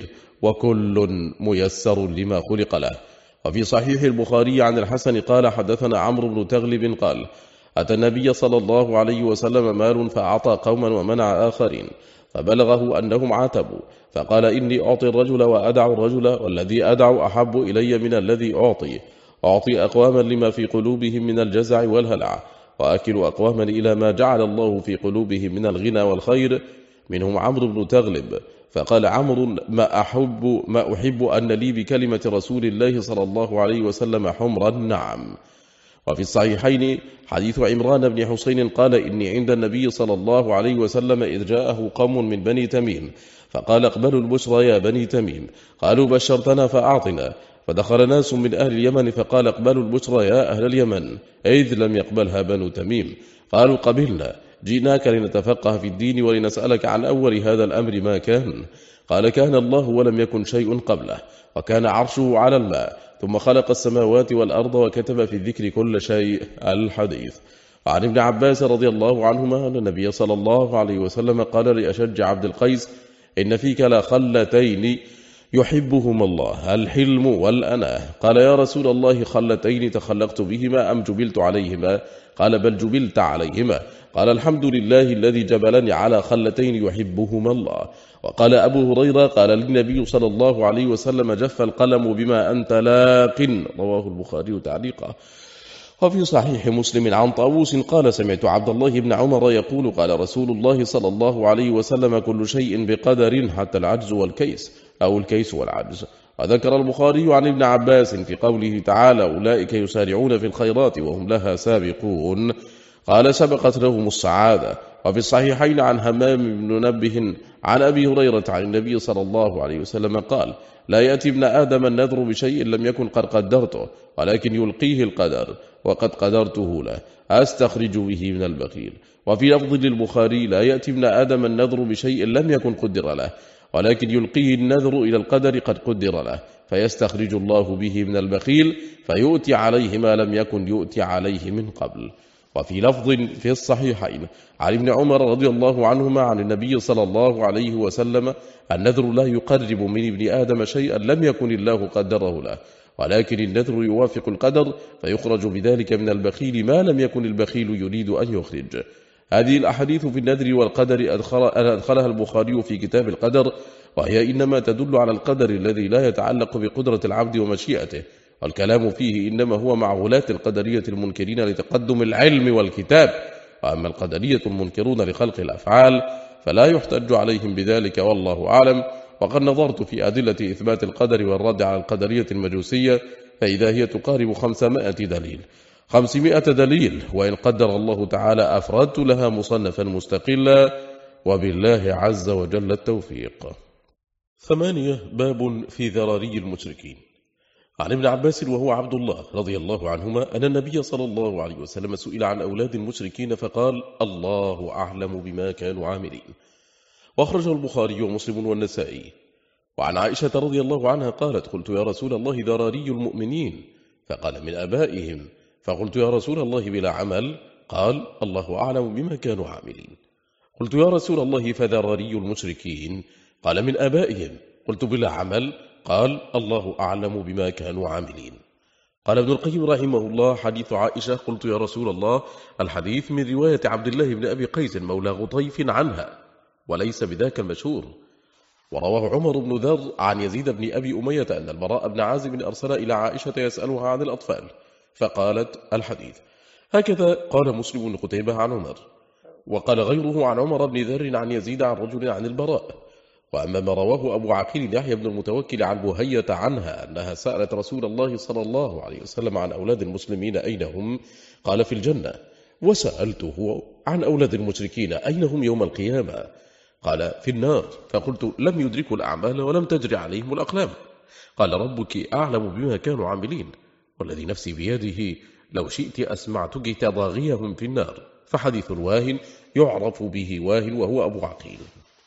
وكل ميسر لما خلق له. وفي صحيح البخاري عن الحسن قال: حدثنا عمرو بن تغلب قال: أتى النبي صلى الله عليه وسلم مال فأعطى قوما ومنع آخرين، فبلغه أنهم عاتبوا، فقال: إني أعطي الرجل وأدع الرجل، والذي أدع أحب إلي من الذي أعطي أقواما لما في قلوبهم من الجزع والهلع، وأكل أقواما إلى ما جعل الله في قلوبهم من الغنى والخير، منهم عمرو بن تغلب. فقال عمرو: ما أحب أن لي بكلمة رسول الله صلى الله عليه وسلم حمر النعم. وفي الصحيحين حديث عمران بن حسين قال: إني عند النبي صلى الله عليه وسلم إذ جاءه قوم من بني تميم، فقال: اقبلوا البشرى يا بني تميم. قالوا: بشرتنا فأعطنا. فدخل ناس من أهل اليمن فقال: اقبلوا البشرى يا أهل اليمن، إذ لم يقبلها بنو تميم. قالوا: قبلنا، جئناك لنتفقه في الدين ولنسألك عن أول هذا الأمر ما كان. قال: كان الله ولم يكن شيء قبله، وكان عرشه على الماء، ثم خلق السماوات والأرض وكتب في الذكر كل شيء. الحديث. وعن ابن عباس رضي الله عنهما أن النبي صلى الله عليه وسلم قال لأشج عبد القيس: إن فيك لخلتين يحبهما الله، الحلم والأناه. قال: يا رسول الله، خلتين تخلقت بهما أم جبلت عليهما؟ قال: بل جبلت عليهما. قال: الحمد لله الذي جبلني على خلتين يحبهما الله. وقال أبو هريرة: قال للنبي صلى الله عليه وسلم: جف القلم بما أنت لاق. رواه البخاري تعليقا. وفي صحيح مسلم عن طاووس قال: سمعت عبد الله بن عمر يقول: قال رسول الله صلى الله عليه وسلم: كل شيء بقدر حتى العجز والكيس، أو الكيس والعجز. وذكر البخاري عن ابن عباس في قوله تعالى: أولئك يسارعون في الخيرات وهم لها سابقون، قال: سبقت لهم السعادة. وفي الصحيحين عن همام بن منبه عن أبي هريرة عن النبي صلى الله عليه وسلم قال: لا يأتي ابن آدم النذر بشيء لم يكن قد قدرته، ولكن يلقيه القدر وقد قدرته له، أستخرج به من البخيل. وفي لفظ للبخاري: لا يأتي ابن آدم النذر بشيء لم يكن قدر له، ولكن يلقيه النذر إلى القدر قد قدر له، فيستخرج الله به من البخيل فيؤتي عليه ما لم يكن يؤتي عليه من قبل. وفي لفظ في الصحيحين عن ابن عمر رضي الله عنهما عن النبي صلى الله عليه وسلم: النذر لا يقرب من ابن آدم شيئا لم يكن الله قدره له، ولكن النذر يوافق القدر فيخرج بذلك من البخيل ما لم يكن البخيل يريد أن يخرج. هذه الأحاديث في النذر والقدر أدخلها البخاري في كتاب القدر، وهي إنما تدل على القدر الذي لا يتعلق بقدرة العبد ومشيئته، والكلام فيه إنما هو مع غلاة القدرية المنكرين لتقدم العلم والكتاب. وأما القدرية المنكرون لخلق الأفعال فلا يحتج عليهم بذلك، والله أعلم. وقد نظرت في أدلة إثبات القدر والرد على القدرية المجوسية فإذا هي تقارب 500 دليل 500 دليل، وإن قدر الله تعالى أفردت لها مصنفا مستقلا، وبالله عز وجل التوفيق. 8. باب في ذراري المشركين. عن ابن عباس وهو عبد الله رضي الله عنهما أن النبي صلى الله عليه وسلم سئل عن أولاد المشركين فقال: الله أعلم بما كانوا عاملين. وأخرجه البخاري ومسلم والنسائي. وعن عائشة رضي الله عنها قالت: قلت يا رسول الله ذراري المؤمنين؟ فقال: من أبائهم. فقلت يا رسول الله بلا عمل؟ قال: الله أعلم بما كانوا عاملين. قلت يا رسول الله فذراري المشركين؟ قال: من أبائهم. قلت بلا عمل؟ قال: الله أعلم بما كانوا عاملين. قال ابن القيم رحمه الله: حديث عائشة قلت يا رسول الله الحديث من رواية عبد الله بن أبي قيس مولى غطيف عنها، وليس بذاك المشهور. ورواه عمر بن ذر عن يزيد بن أبي أمية أن البراء بن عازب أرسل إلى عائشة يسألها عن الأطفال فقالت الحديث. هكذا قال مسلم بن قتيبة عن عمر. وقال غيره عن عمر بن ذر عن يزيد عن رجل عن البراء. وأما ما رواه أبو عقيل يحيى بن المتوكل عن بهية عنها أنها سألت رسول الله صلى الله عليه وسلم عن أولاد المسلمين أين هم؟ قال: في الجنة. وسألته عن أولاد المشركين أين هم يوم القيامة؟ قال: في النار. فقلت: لم يدركوا الأعمال ولم تجري عليهم الأقلام. قال: ربك أعلم بما كانوا عاملين، والذي نفسي بيده لو شئت أسمعتك تضاغيهم في النار. فحديث واهن يعرف به واهن وهو أبو عقيل.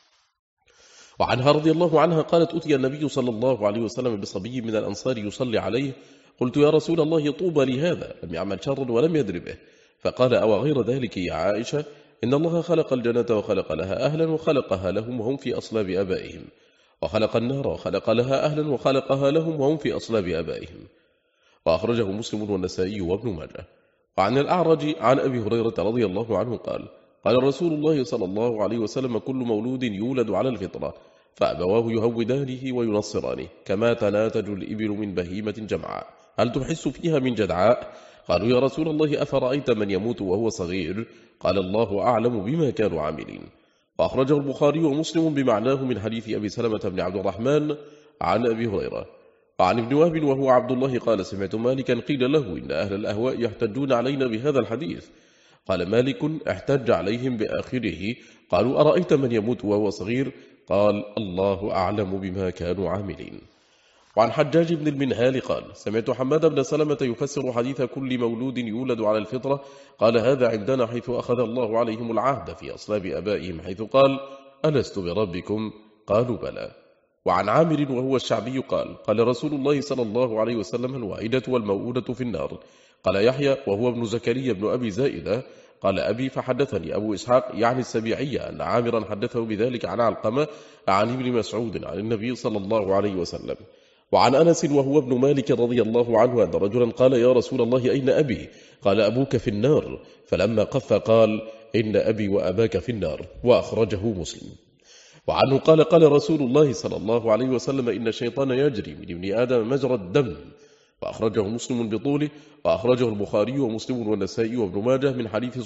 وعنها رضي الله عنها قالت: أتي النبي صلى الله عليه وسلم بصبي من الأنصار يصلي عليه. قلت: يا رسول الله طوبى لهذا، لم يعمل شرا ولم يدر به. فقال: أو غير ذلك يا عائشة؟ إن الله خلق الجنة وخلق لها أهلا وخلقها لهم وهم في أصلاب آبائهم، وخلق النار وخلق لها أهلا وخلقها لهم وهم في أصلاب آبائهم. وأخرجه مسلم والنسائي وابن ماجه. وعن الأعرج عن أبي هريرة رضي الله عنه قال: قال رسول الله صلى الله عليه وسلم: كل مولود يولد على الفطرة، فأبواه يهودانه وينصرانه، كما تناتج الإبل من بهيمة جمعاء، هل تحس فيها من جدعاء؟ قالوا: يا رسول الله أفرأيت من يموت وهو صغير؟ قال: الله أعلم بما كانوا عاملين. وأخرجه البخاري ومسلم بمعناه من حديث أبي سلمة بن عبد الرحمن عن أبي هريرة. وعن ابن وهب وهو عبد الله قال: سمعت مالكا قيل له: إن أهل الأهواء يحتجون علينا بهذا الحديث. قال مالك: احتج عليهم بآخره. قالوا: أرأيت من يموت وهو صغير؟ قال: الله أعلم بما كانوا عاملين. وعن حجاج بن المنهال قال: سمعت حماد بن سلمة يفسر حديث كل مولود يولد على الفطرة. قال: هذا عندنا حيث أخذ الله عليهم العهد في أصلاب أبائهم، حيث قال: ألست بربكم؟ قالوا: بلى. وعن عامر وهو الشعبي قال: قال رسول الله صلى الله عليه وسلم: الواحدة والموؤودة في النار. قال يحيى وهو ابن زكريا بن أبي زائدة قال أبي: فحدثني أبو إسحاق يعني السبيعية أن عامرا حدثه بذلك عن علقمة عن ابن مسعود عن النبي صلى الله عليه وسلم. وعن أنس وهو ابن مالك رضي الله عنه أن رجلا قال: يا رسول الله أين أبي؟ قال: أبوك في النار. فلما قف قال: إن أبي وأباك في النار. وأخرجه مسلم. وعنه قال: قال رسول الله صلى الله عليه وسلم: إن الشيطان يجري من ابن آدم مجرى الدم. وأخرجه مسلم بطوله. وأخرجه البخاري ومسلم والنسائي وابن ماجه من حديث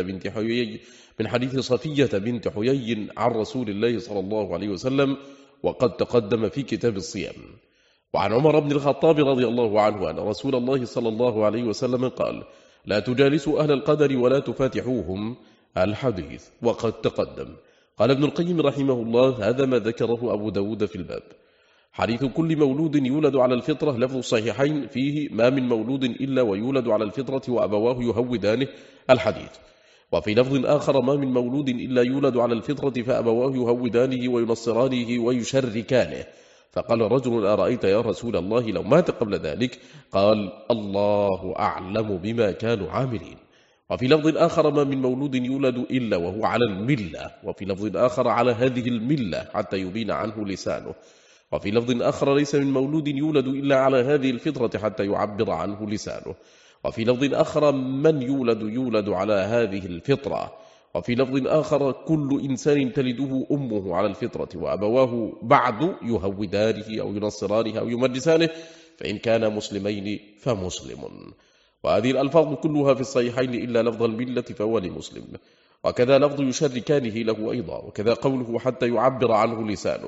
صفية بنت حيي عن رسول الله صلى الله عليه وسلم، وقد تقدم في كتاب الصيام. وعن عمر بن الخطاب رضي الله عنه أن رسول الله صلى الله عليه وسلم قال: لا تجالسوا أهل القدر ولا تفاتحوهم. الحديث وقد تقدم. قال ابن القيم رحمه الله: هذا ما ذكره أبو داود في الباب. حديث كل مولود يولد على الفطرة لفظ الصحيحين فيه: ما من مولود إلا ويولد على الفطرة وأبواه يهودانه. الحديث. وفي لفظ آخر: ما من مولود إلا يولد على الفطرة فأبواه يهودانه وينصرانه ويشركانه. فقال رجل: أرأيت يا رسول الله لو مات قبل ذلك؟ قال: الله أعلم بما كانوا عاملين. وفي لفظ آخر: ما من مولود يولد إلا وهو على الملة. وفي لفظ آخر: على هذه الملة حتى يبين عنه لسانه. وفي لفظ آخر: ليس من مولود يولد إلا على هذه الفطرة حتى يعبر عنه لسانه. وفي لفظ آخر: من يولد على هذه الفطرة. وفي لفظ آخر: كل إنسان تلده أمه على الفطرة وأبواه بعد يهودانه أو ينصرانه أو يمجسانه، فإن كان مسلمين فمسلم. وهذه الألفاظ كلها في الصحيحين إلا لفظ الملة فهو لمسلم. وكذا لفظ يشركانه له أيضا. وكذا قوله حتى يعبر عنه لسانه.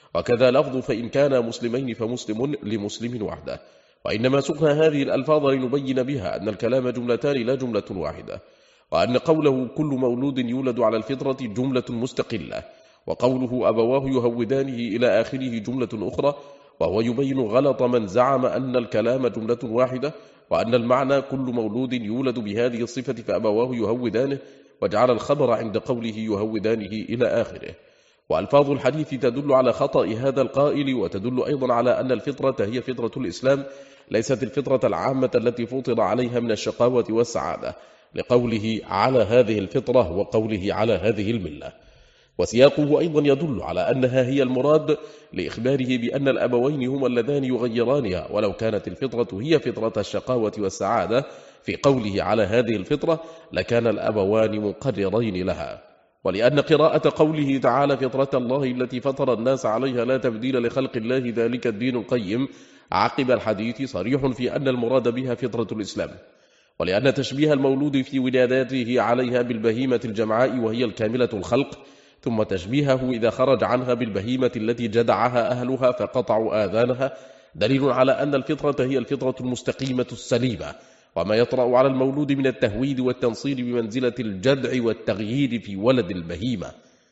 وكذا لفظ فإن كانا مسلمين فمسلم لمسلم وحده. وإنما سقنا هذه الألفاظ لنبين بها أن الكلام جملتان لا جملة واحدة، وأن قوله كل مولود يولد على الفطرة جملة مستقلة، وقوله أبواه يهودانه إلى آخره جملة أخرى، وهو يبين غلط من زعم أن الكلام جملة واحدة، وأن المعنى كل مولود يولد بهذه الصفة فأبواه يهودانه، وجعل الخبر عند قوله يهودانه إلى آخره. وألفاظ الحديث تدل على خطأ هذا القائل، وتدل أيضا على أن الفطرة هي فطرة الإسلام، ليست الفطرة العامة التي فطر عليها من الشقاوة والسعادة، لقوله على هذه الفطرة وقوله على هذه الملة. وسياقه أيضا يدل على أنها هي المراد، لإخباره بأن الأبوين هما اللذان يغيرانها، ولو كانت الفطرة هي فطرة الشقاوة والسعادة في قوله على هذه الفطرة لكان الأبوان مقررين لها. ولأن قراءة قوله تعالى فطرة الله التي فطر الناس عليها لا تبديل لخلق الله ذلك الدين القيم عقب الحديث صريح في أن المراد بها فطرة الإسلام. ولأن تشبيه المولود في ولادته عليها بالبهيمة الجمعاء وهي الكاملة الخلق، ثم تشبيهه إذا خرج عنها بالبهيمة التي جدعها أهلها فقطعوا آذانها دليل على أن الفطرة هي الفطرة المستقيمة السليمة، وما يطرأ على المولود من التهويد والتنصير بمنزلة الجدع والتغيير في ولد البهيمة.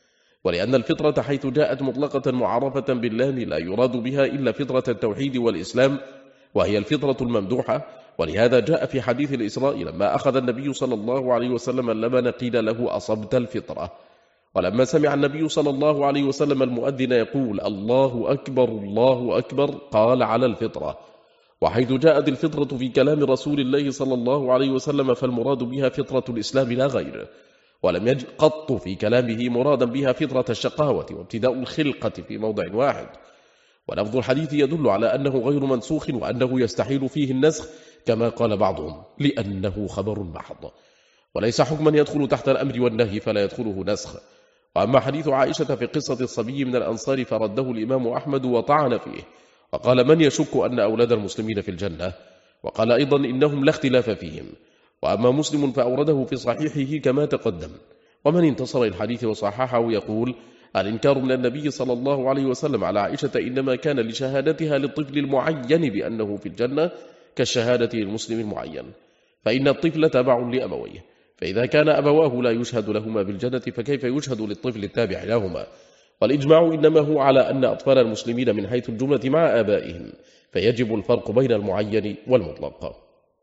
ولأن الفطرة حيث جاءت مطلقة معرفة باللام لا يراد بها إلا فطرة التوحيد والإسلام، وهي الفطرة الممدوحة. ولهذا جاء في حديث الإسراء لما أخذ النبي صلى الله عليه وسلم اللبن قيل له أصبت الفطرة. ولما سمع النبي صلى الله عليه وسلم المؤذن يقول الله أكبر الله أكبر قال على الفطرة. وحيث جاءت الفطرة في كلام رسول الله صلى الله عليه وسلم فالمراد بها فطرة الإسلام لا غير، ولم يجد قط في كلامه مرادا بها فطرة الشقاوة وابتداء الخلقة في موضع واحد. ولفظ الحديث يدل على أنه غير منسوخ وأنه يستحيل فيه النسخ كما قال بعضهم، لأنه خبر محض وليس حكما يدخل تحت الأمر والنهي فلا يدخله نسخ. وأما حديث عائشة في قصة الصبي من الأنصار فرده الإمام أحمد وطعن فيه، وقال من يشك أن أولاد المسلمين في الجنة، وقال أيضا إنهم لا اختلاف فيهم. وأما مسلم فأورده في صحيحه كما تقدم. ومن انتصر الحديث وصححه يقول الإنكار من النبي صلى الله عليه وسلم على عائشة إنما كان لشهادتها للطفل المعين بأنه في الجنة كالشهادة للمسلم المعين، فإن الطفل تبع لأبويه، فإذا كان أبواه لا يشهد لهما بالجنة فكيف يشهد للطفل التابع لهما؟ والإجماع إنما هو على أن أطفال المسلمين من حيث الجملة مع آبائهم، فيجب الفرق بين المعين والمطلق.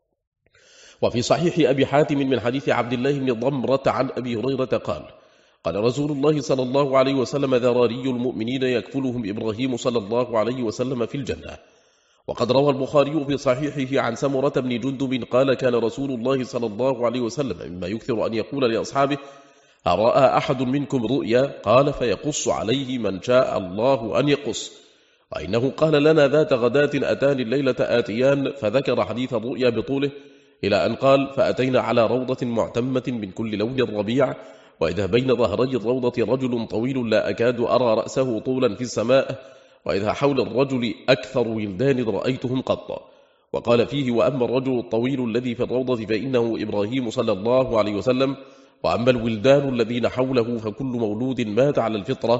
وفي صحيح أبي حاتم من حديث عبد الله بن ضمرة عن أبي هريرة قال قال رسول الله صلى الله عليه وسلم ذراري المؤمنين يكفلهم إبراهيم صلى الله عليه وسلم في الجنة. وقد روى البخاري في صحيحه عن سمرة بن جندب قال كان رسول الله صلى الله عليه وسلم مما يكثر أن يقول لأصحابه أرأى أحد منكم رؤيا؟ قال فيقص عليه من شاء الله أن يقص. وإنه قال لنا ذات غداة أتاني الليلة آتيان، فذكر حديث الرؤيا بطوله إلى أن قال فأتينا على روضة معتمة من كل لون الربيع، وإذا بين ظهري الروضة رجل طويل لا أكاد أرى رأسه طولا في السماء، وإذا حول الرجل أكثر ولدان رأيتهم قط. وقال فيه وأما الرجل الطويل الذي في الروضة فإنه إبراهيم صلى الله عليه وسلم، وأما الولدان الذين حوله فكل مولود مات على الفطرة.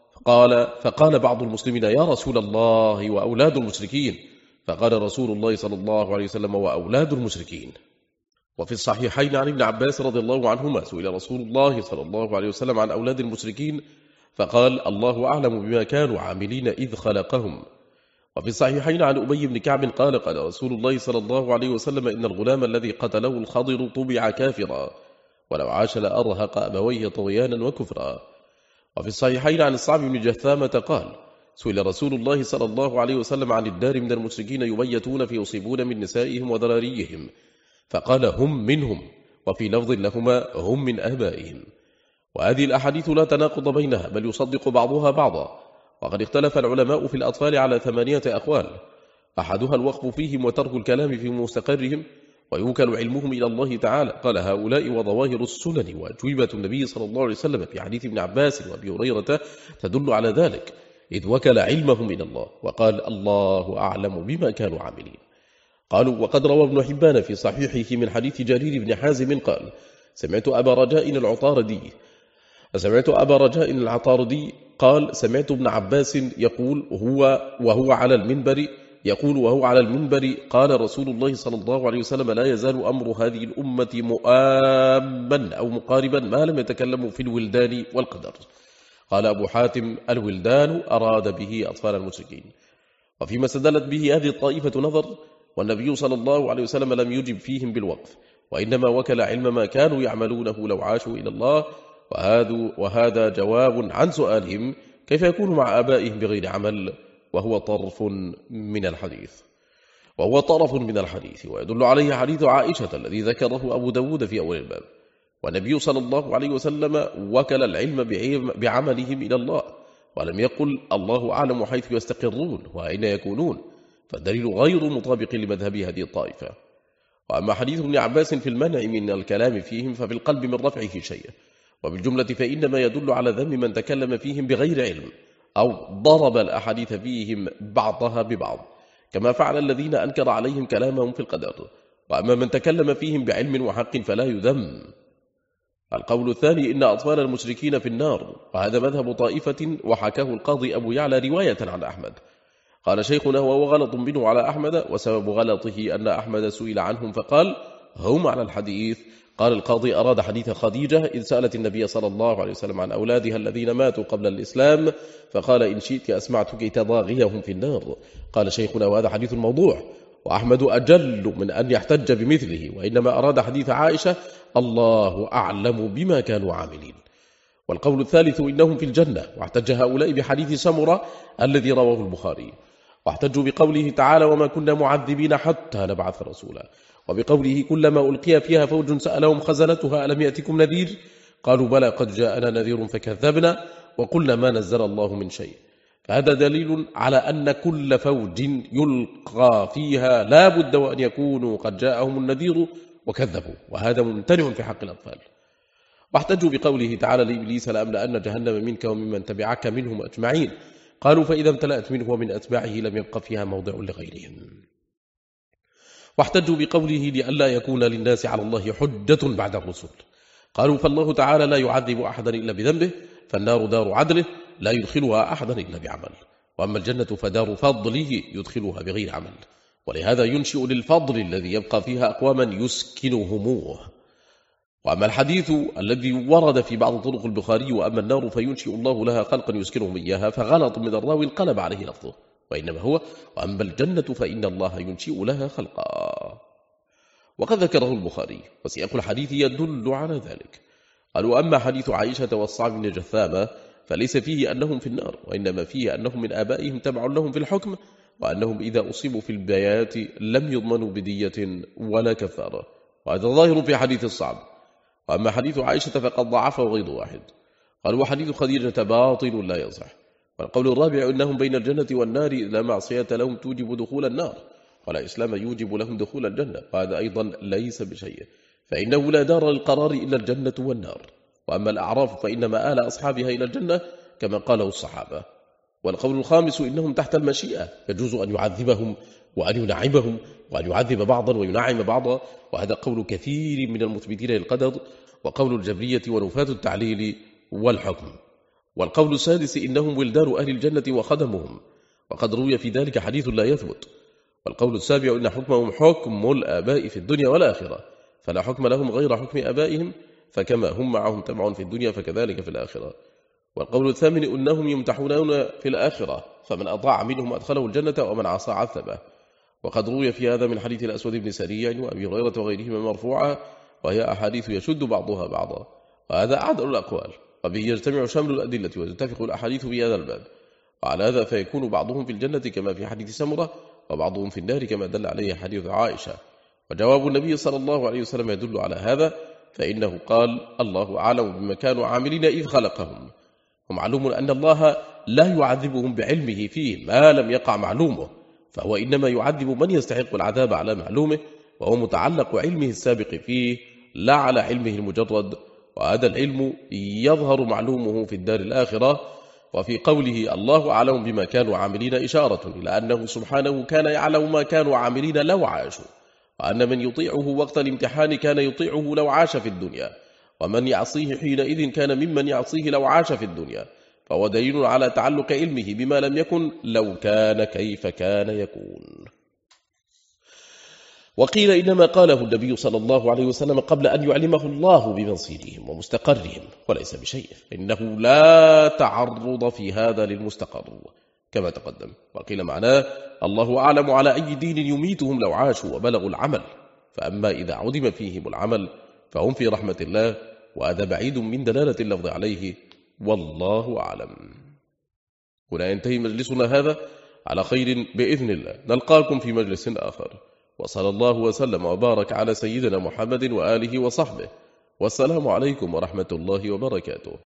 فقال بعض المسلمين يا رسول الله وأولاد المشركين؟ فقال رسول الله صلى الله عليه وسلم وأولاد المشركين. وفي الصحيحين عن ابن عباس رضي الله عنهما سئل رسول الله صلى الله عليه وسلم عن أولاد المشركين فقال الله أعلم بما كانوا عاملين إذ خلقهم. وفي الصحيحين عن أبي بن كعب قال قال رسول الله صلى الله عليه وسلم إن الغلام الذي قتله الخضر طبع كافرا، ولو عاش لأرهق أبويه طغيانا وكفرا. وفي الصحيحين عن الصعب بن جثامة قال سئل رسول الله صلى الله عليه وسلم عن الدار من المشركين يبيتون فيصيبون من نسائهم وذراريهم، فقال هم منهم، وفي لفظ لهما هم من آبائهم. وهذه الأحاديث لا تناقض بينها بل يصدق بعضها بعضا. وقد اختلف العلماء في الأطفال على 8 أقوال، أحدها الوقف فيهم وترك الكلام في مستقرهم، ويوكل علمهم إلى الله تعالى. قال هؤلاء وظواهر السنن وأجوبة النبي صلى الله عليه وسلم في حديث ابن عباس وأبي هريرة تدل على ذلك، إذ وكل علمهم إلى الله وقال الله أعلم بما كانوا عاملين. قالوا وقد روى ابن حبان في صحيحه من حديث جرير بن حازم قال سمعت أبا رجاء العطاردي قال: سمعت ابن عباس يقول وهو على المنبر قال رسول الله صلى الله عليه وسلم: لا يزال أمر هذه الأمة مؤاما أو مقاربا ما لم يتكلموا في الولدان والقدر. قال أبو حاتم: الولدان أراد به أطفال المشركين. وفيما استدلت به هذه الطائفة نظر، والنبي صلى الله عليه وسلم لم يجب فيهم بالوقف، وإنما وكل علم ما كانوا يعملونه لو عاشوا إلى الله. وهذا جواب عن سؤالهم: كيف يكون مع آبائهم بغير عمل؟ وهو طرف من الحديث، ويدل عليه حديث عائشة الذي ذكره أبو داود في أول الباب. والنبي صلى الله عليه وسلم وكل العلم بعملهم إلى الله، ولم يقل الله أعلم حيث يستقرون وأين يكونون، فالدليل غير مطابق لمذهب هذه الطائفة. وأما حديث ابن عباس في المنع من الكلام فيهم ففي القلب من رفعه شيء، وبالجملة فإنما يدل على ذم من تكلم فيهم بغير علم أو ضرب الأحاديث فيهم بعضها ببعض، كما فعل الذين أنكر عليهم كلامهم في القدر. وأما من تكلم فيهم بعلم وحق فلا يذم. القول الثاني: إن أطفال المشركين في النار، وهذا مذهب طائفة، وحكاه القاضي أبو يعلى رواية عن أحمد. قال شيخنا: وهو غلط منه على أحمد، وسبب غلطه أن أحمد سئل عنهم فقال: هم على الحديث. قال القاضي: أراد حديث خديجة إذ سألت النبي صلى الله عليه وسلم عن أولادها الذين ماتوا قبل الإسلام، فقال: إن شئت أسمعتك تضاغيهم في النار. قال شيخنا: وهذا حديث موضوع، وأحمد أجل من أن يحتج بمثله، وإنما أراد حديث عائشة: الله أعلم بما كانوا عاملين. والقول الثالث: إنهم في الجنة، واحتج هؤلاء بحديث سمرة الذي رواه البخاري، واحتجوا بقوله تعالى: وما كنا معذبين حتى نبعث رسولا، وبقوله: كلما ألقي فيها فوج سألهم خزنتها ألم يأتكم نذير؟ قالوا: بلى قد جاءنا نذير فكذبنا وقلنا ما نزل الله من شيء. فهذا دليل على أن كل فوج يلقى فيها لا بد وأن يكونوا قد جاءهم النذير وكذبوا، وهذا ممتنع في حق الأطفال. واحتجوا بقوله تعالى لإبليس: لأملأن جهنم منك وممن تبعك منهم أجمعين. قالوا: فإذا امتلأت منه ومن أتباعه لم يبق فيها موضع لغيرهم. واحتجوا بقوله: لئلا يكون للناس على الله حجة بعد الرسل. قالوا: فالله تعالى لا يعذب أحدا إلا بذنبه، فالنار دار عدله لا يدخلها أحدا إلا بعمل، وأما الجنة فدار فضله يدخلها بغير عمل، ولهذا ينشئ للفضل الذي يبقى فيها أقواما يسكنهموه. وأما الحديث الذي ورد في بعض طرق البخاري: وأما النار فينشئ الله لها خلقا يسكنهم إياها، فغلط من الراوي انقلب عليه لفظه، وإنما هو: وأما الجنة فإن الله ينشئ لها خلقا. وقد ذكره البخاري، وسياق الحديث يدل على ذلك. قالوا: أما حديث عائشة والصعب بن جثامة فليس فيه أنهم في النار، وإنما فيه أنهم من آبائهم تبع لهم في الحكم، وأنهم إذا أصيبوا في البيات لم يضمنوا بدية ولا كفارة، وهذا ظاهر في حديث الصعب. وأما حديث عائشة فقد ضعفه غير واحد. قالوا: وحديث خديجة باطل لا يصح. والقول الرابع: إنهم بين الجنة والنار لا معصية لهم توجب دخول النار، ولا إسلام يوجب لهم دخول الجنة، وهذا أيضا ليس بشيء، فإنه لا دار للقرار إلا الجنة والنار. وأما الأعراف فإن مآل أصحابها إلى الجنة كما قاله الصحابة. والقول الخامس: إنهم تحت المشيئة، يجوز أن يعذبهم وأن ينعمهم، وأن يعذب بعضا وينعم بعضا، وهذا قول كثير من المثبتين للقدر، وقول الجبرية ونفاة التعليل والحكم. والقول السادس: إنهم ولدان أهل الجنة وخدمهم، وقد روي في ذلك حديث لا يثبت. والقول السابع: إن حكمهم حكم الآباء في الدنيا والآخرة، فلا حكم لهم غير حكم آبائهم، فكما هم معهم تبع في الدنيا فكذلك في الآخرة. والقول الثامن: إنهم يمتحونون في الآخرة، فمن أطاع منهم أدخله الجنة ومن عصى عذبه. وقد روي في هذا من حديث الأسود بن سريع وأبي هريرة وغيرهما مرفوعة، وهي أحاديث يشد بعضها بعضا، وهذا أعدل الأقوال، وبه يجتمع شمل الأدلة وتتفق الأحاديث في هذا الباب. وعلى هذا فيكون بعضهم في الجنة كما في حديث سمرة، وبعضهم في النار كما دل عليه حديث عائشة. وجواب النبي صلى الله عليه وسلم يدل على هذا، فإنه قال: الله أعلم بما كانوا عاملين إذ خلقهم. ومعلوم أن الله لا يعذبهم بعلمه فيه ما لم يقع معلومه، فهو إنما يعذب من يستحق العذاب على معلومه، وهو متعلق علمه السابق فيه لا على علمه المجرد، وهذا العلم يظهر معلومه في الدار الآخرة. وفي قوله الله أعلم بما كانوا عاملين إشارة إلى أنه سبحانه كان يعلم ما كانوا عاملين لو عاشوا، وأن من يطيعه وقت الامتحان كان يطيعه لو عاش في الدنيا، ومن يعصيه حينئذ كان ممن يعصيه لو عاش في الدنيا، فهو دليل على تعلق علمه بما لم يكن لو كان كيف كان يكون. وقيل إنما قاله النبي صلى الله عليه وسلم قبل أن يعلمه الله بمصيرهم ومستقرهم وليس بشيء، إنه لا تعرض في هذا للمستقر كما تقدم. وقيل معناه الله أعلم على أي دين يميتهم لو عاشوا وبلغوا العمل، فأما إذا عدم فيهم العمل فهم في رحمة الله، وهذا بعيد من دلالة اللفظ عليه، والله أعلم. هنا ينتهي مجلسنا هذا على خير بإذن الله، نلقاكم في مجلس آخر، وصلى الله وسلم وبارك على سيدنا محمد وآله وصحبه، والسلام عليكم ورحمة الله وبركاته.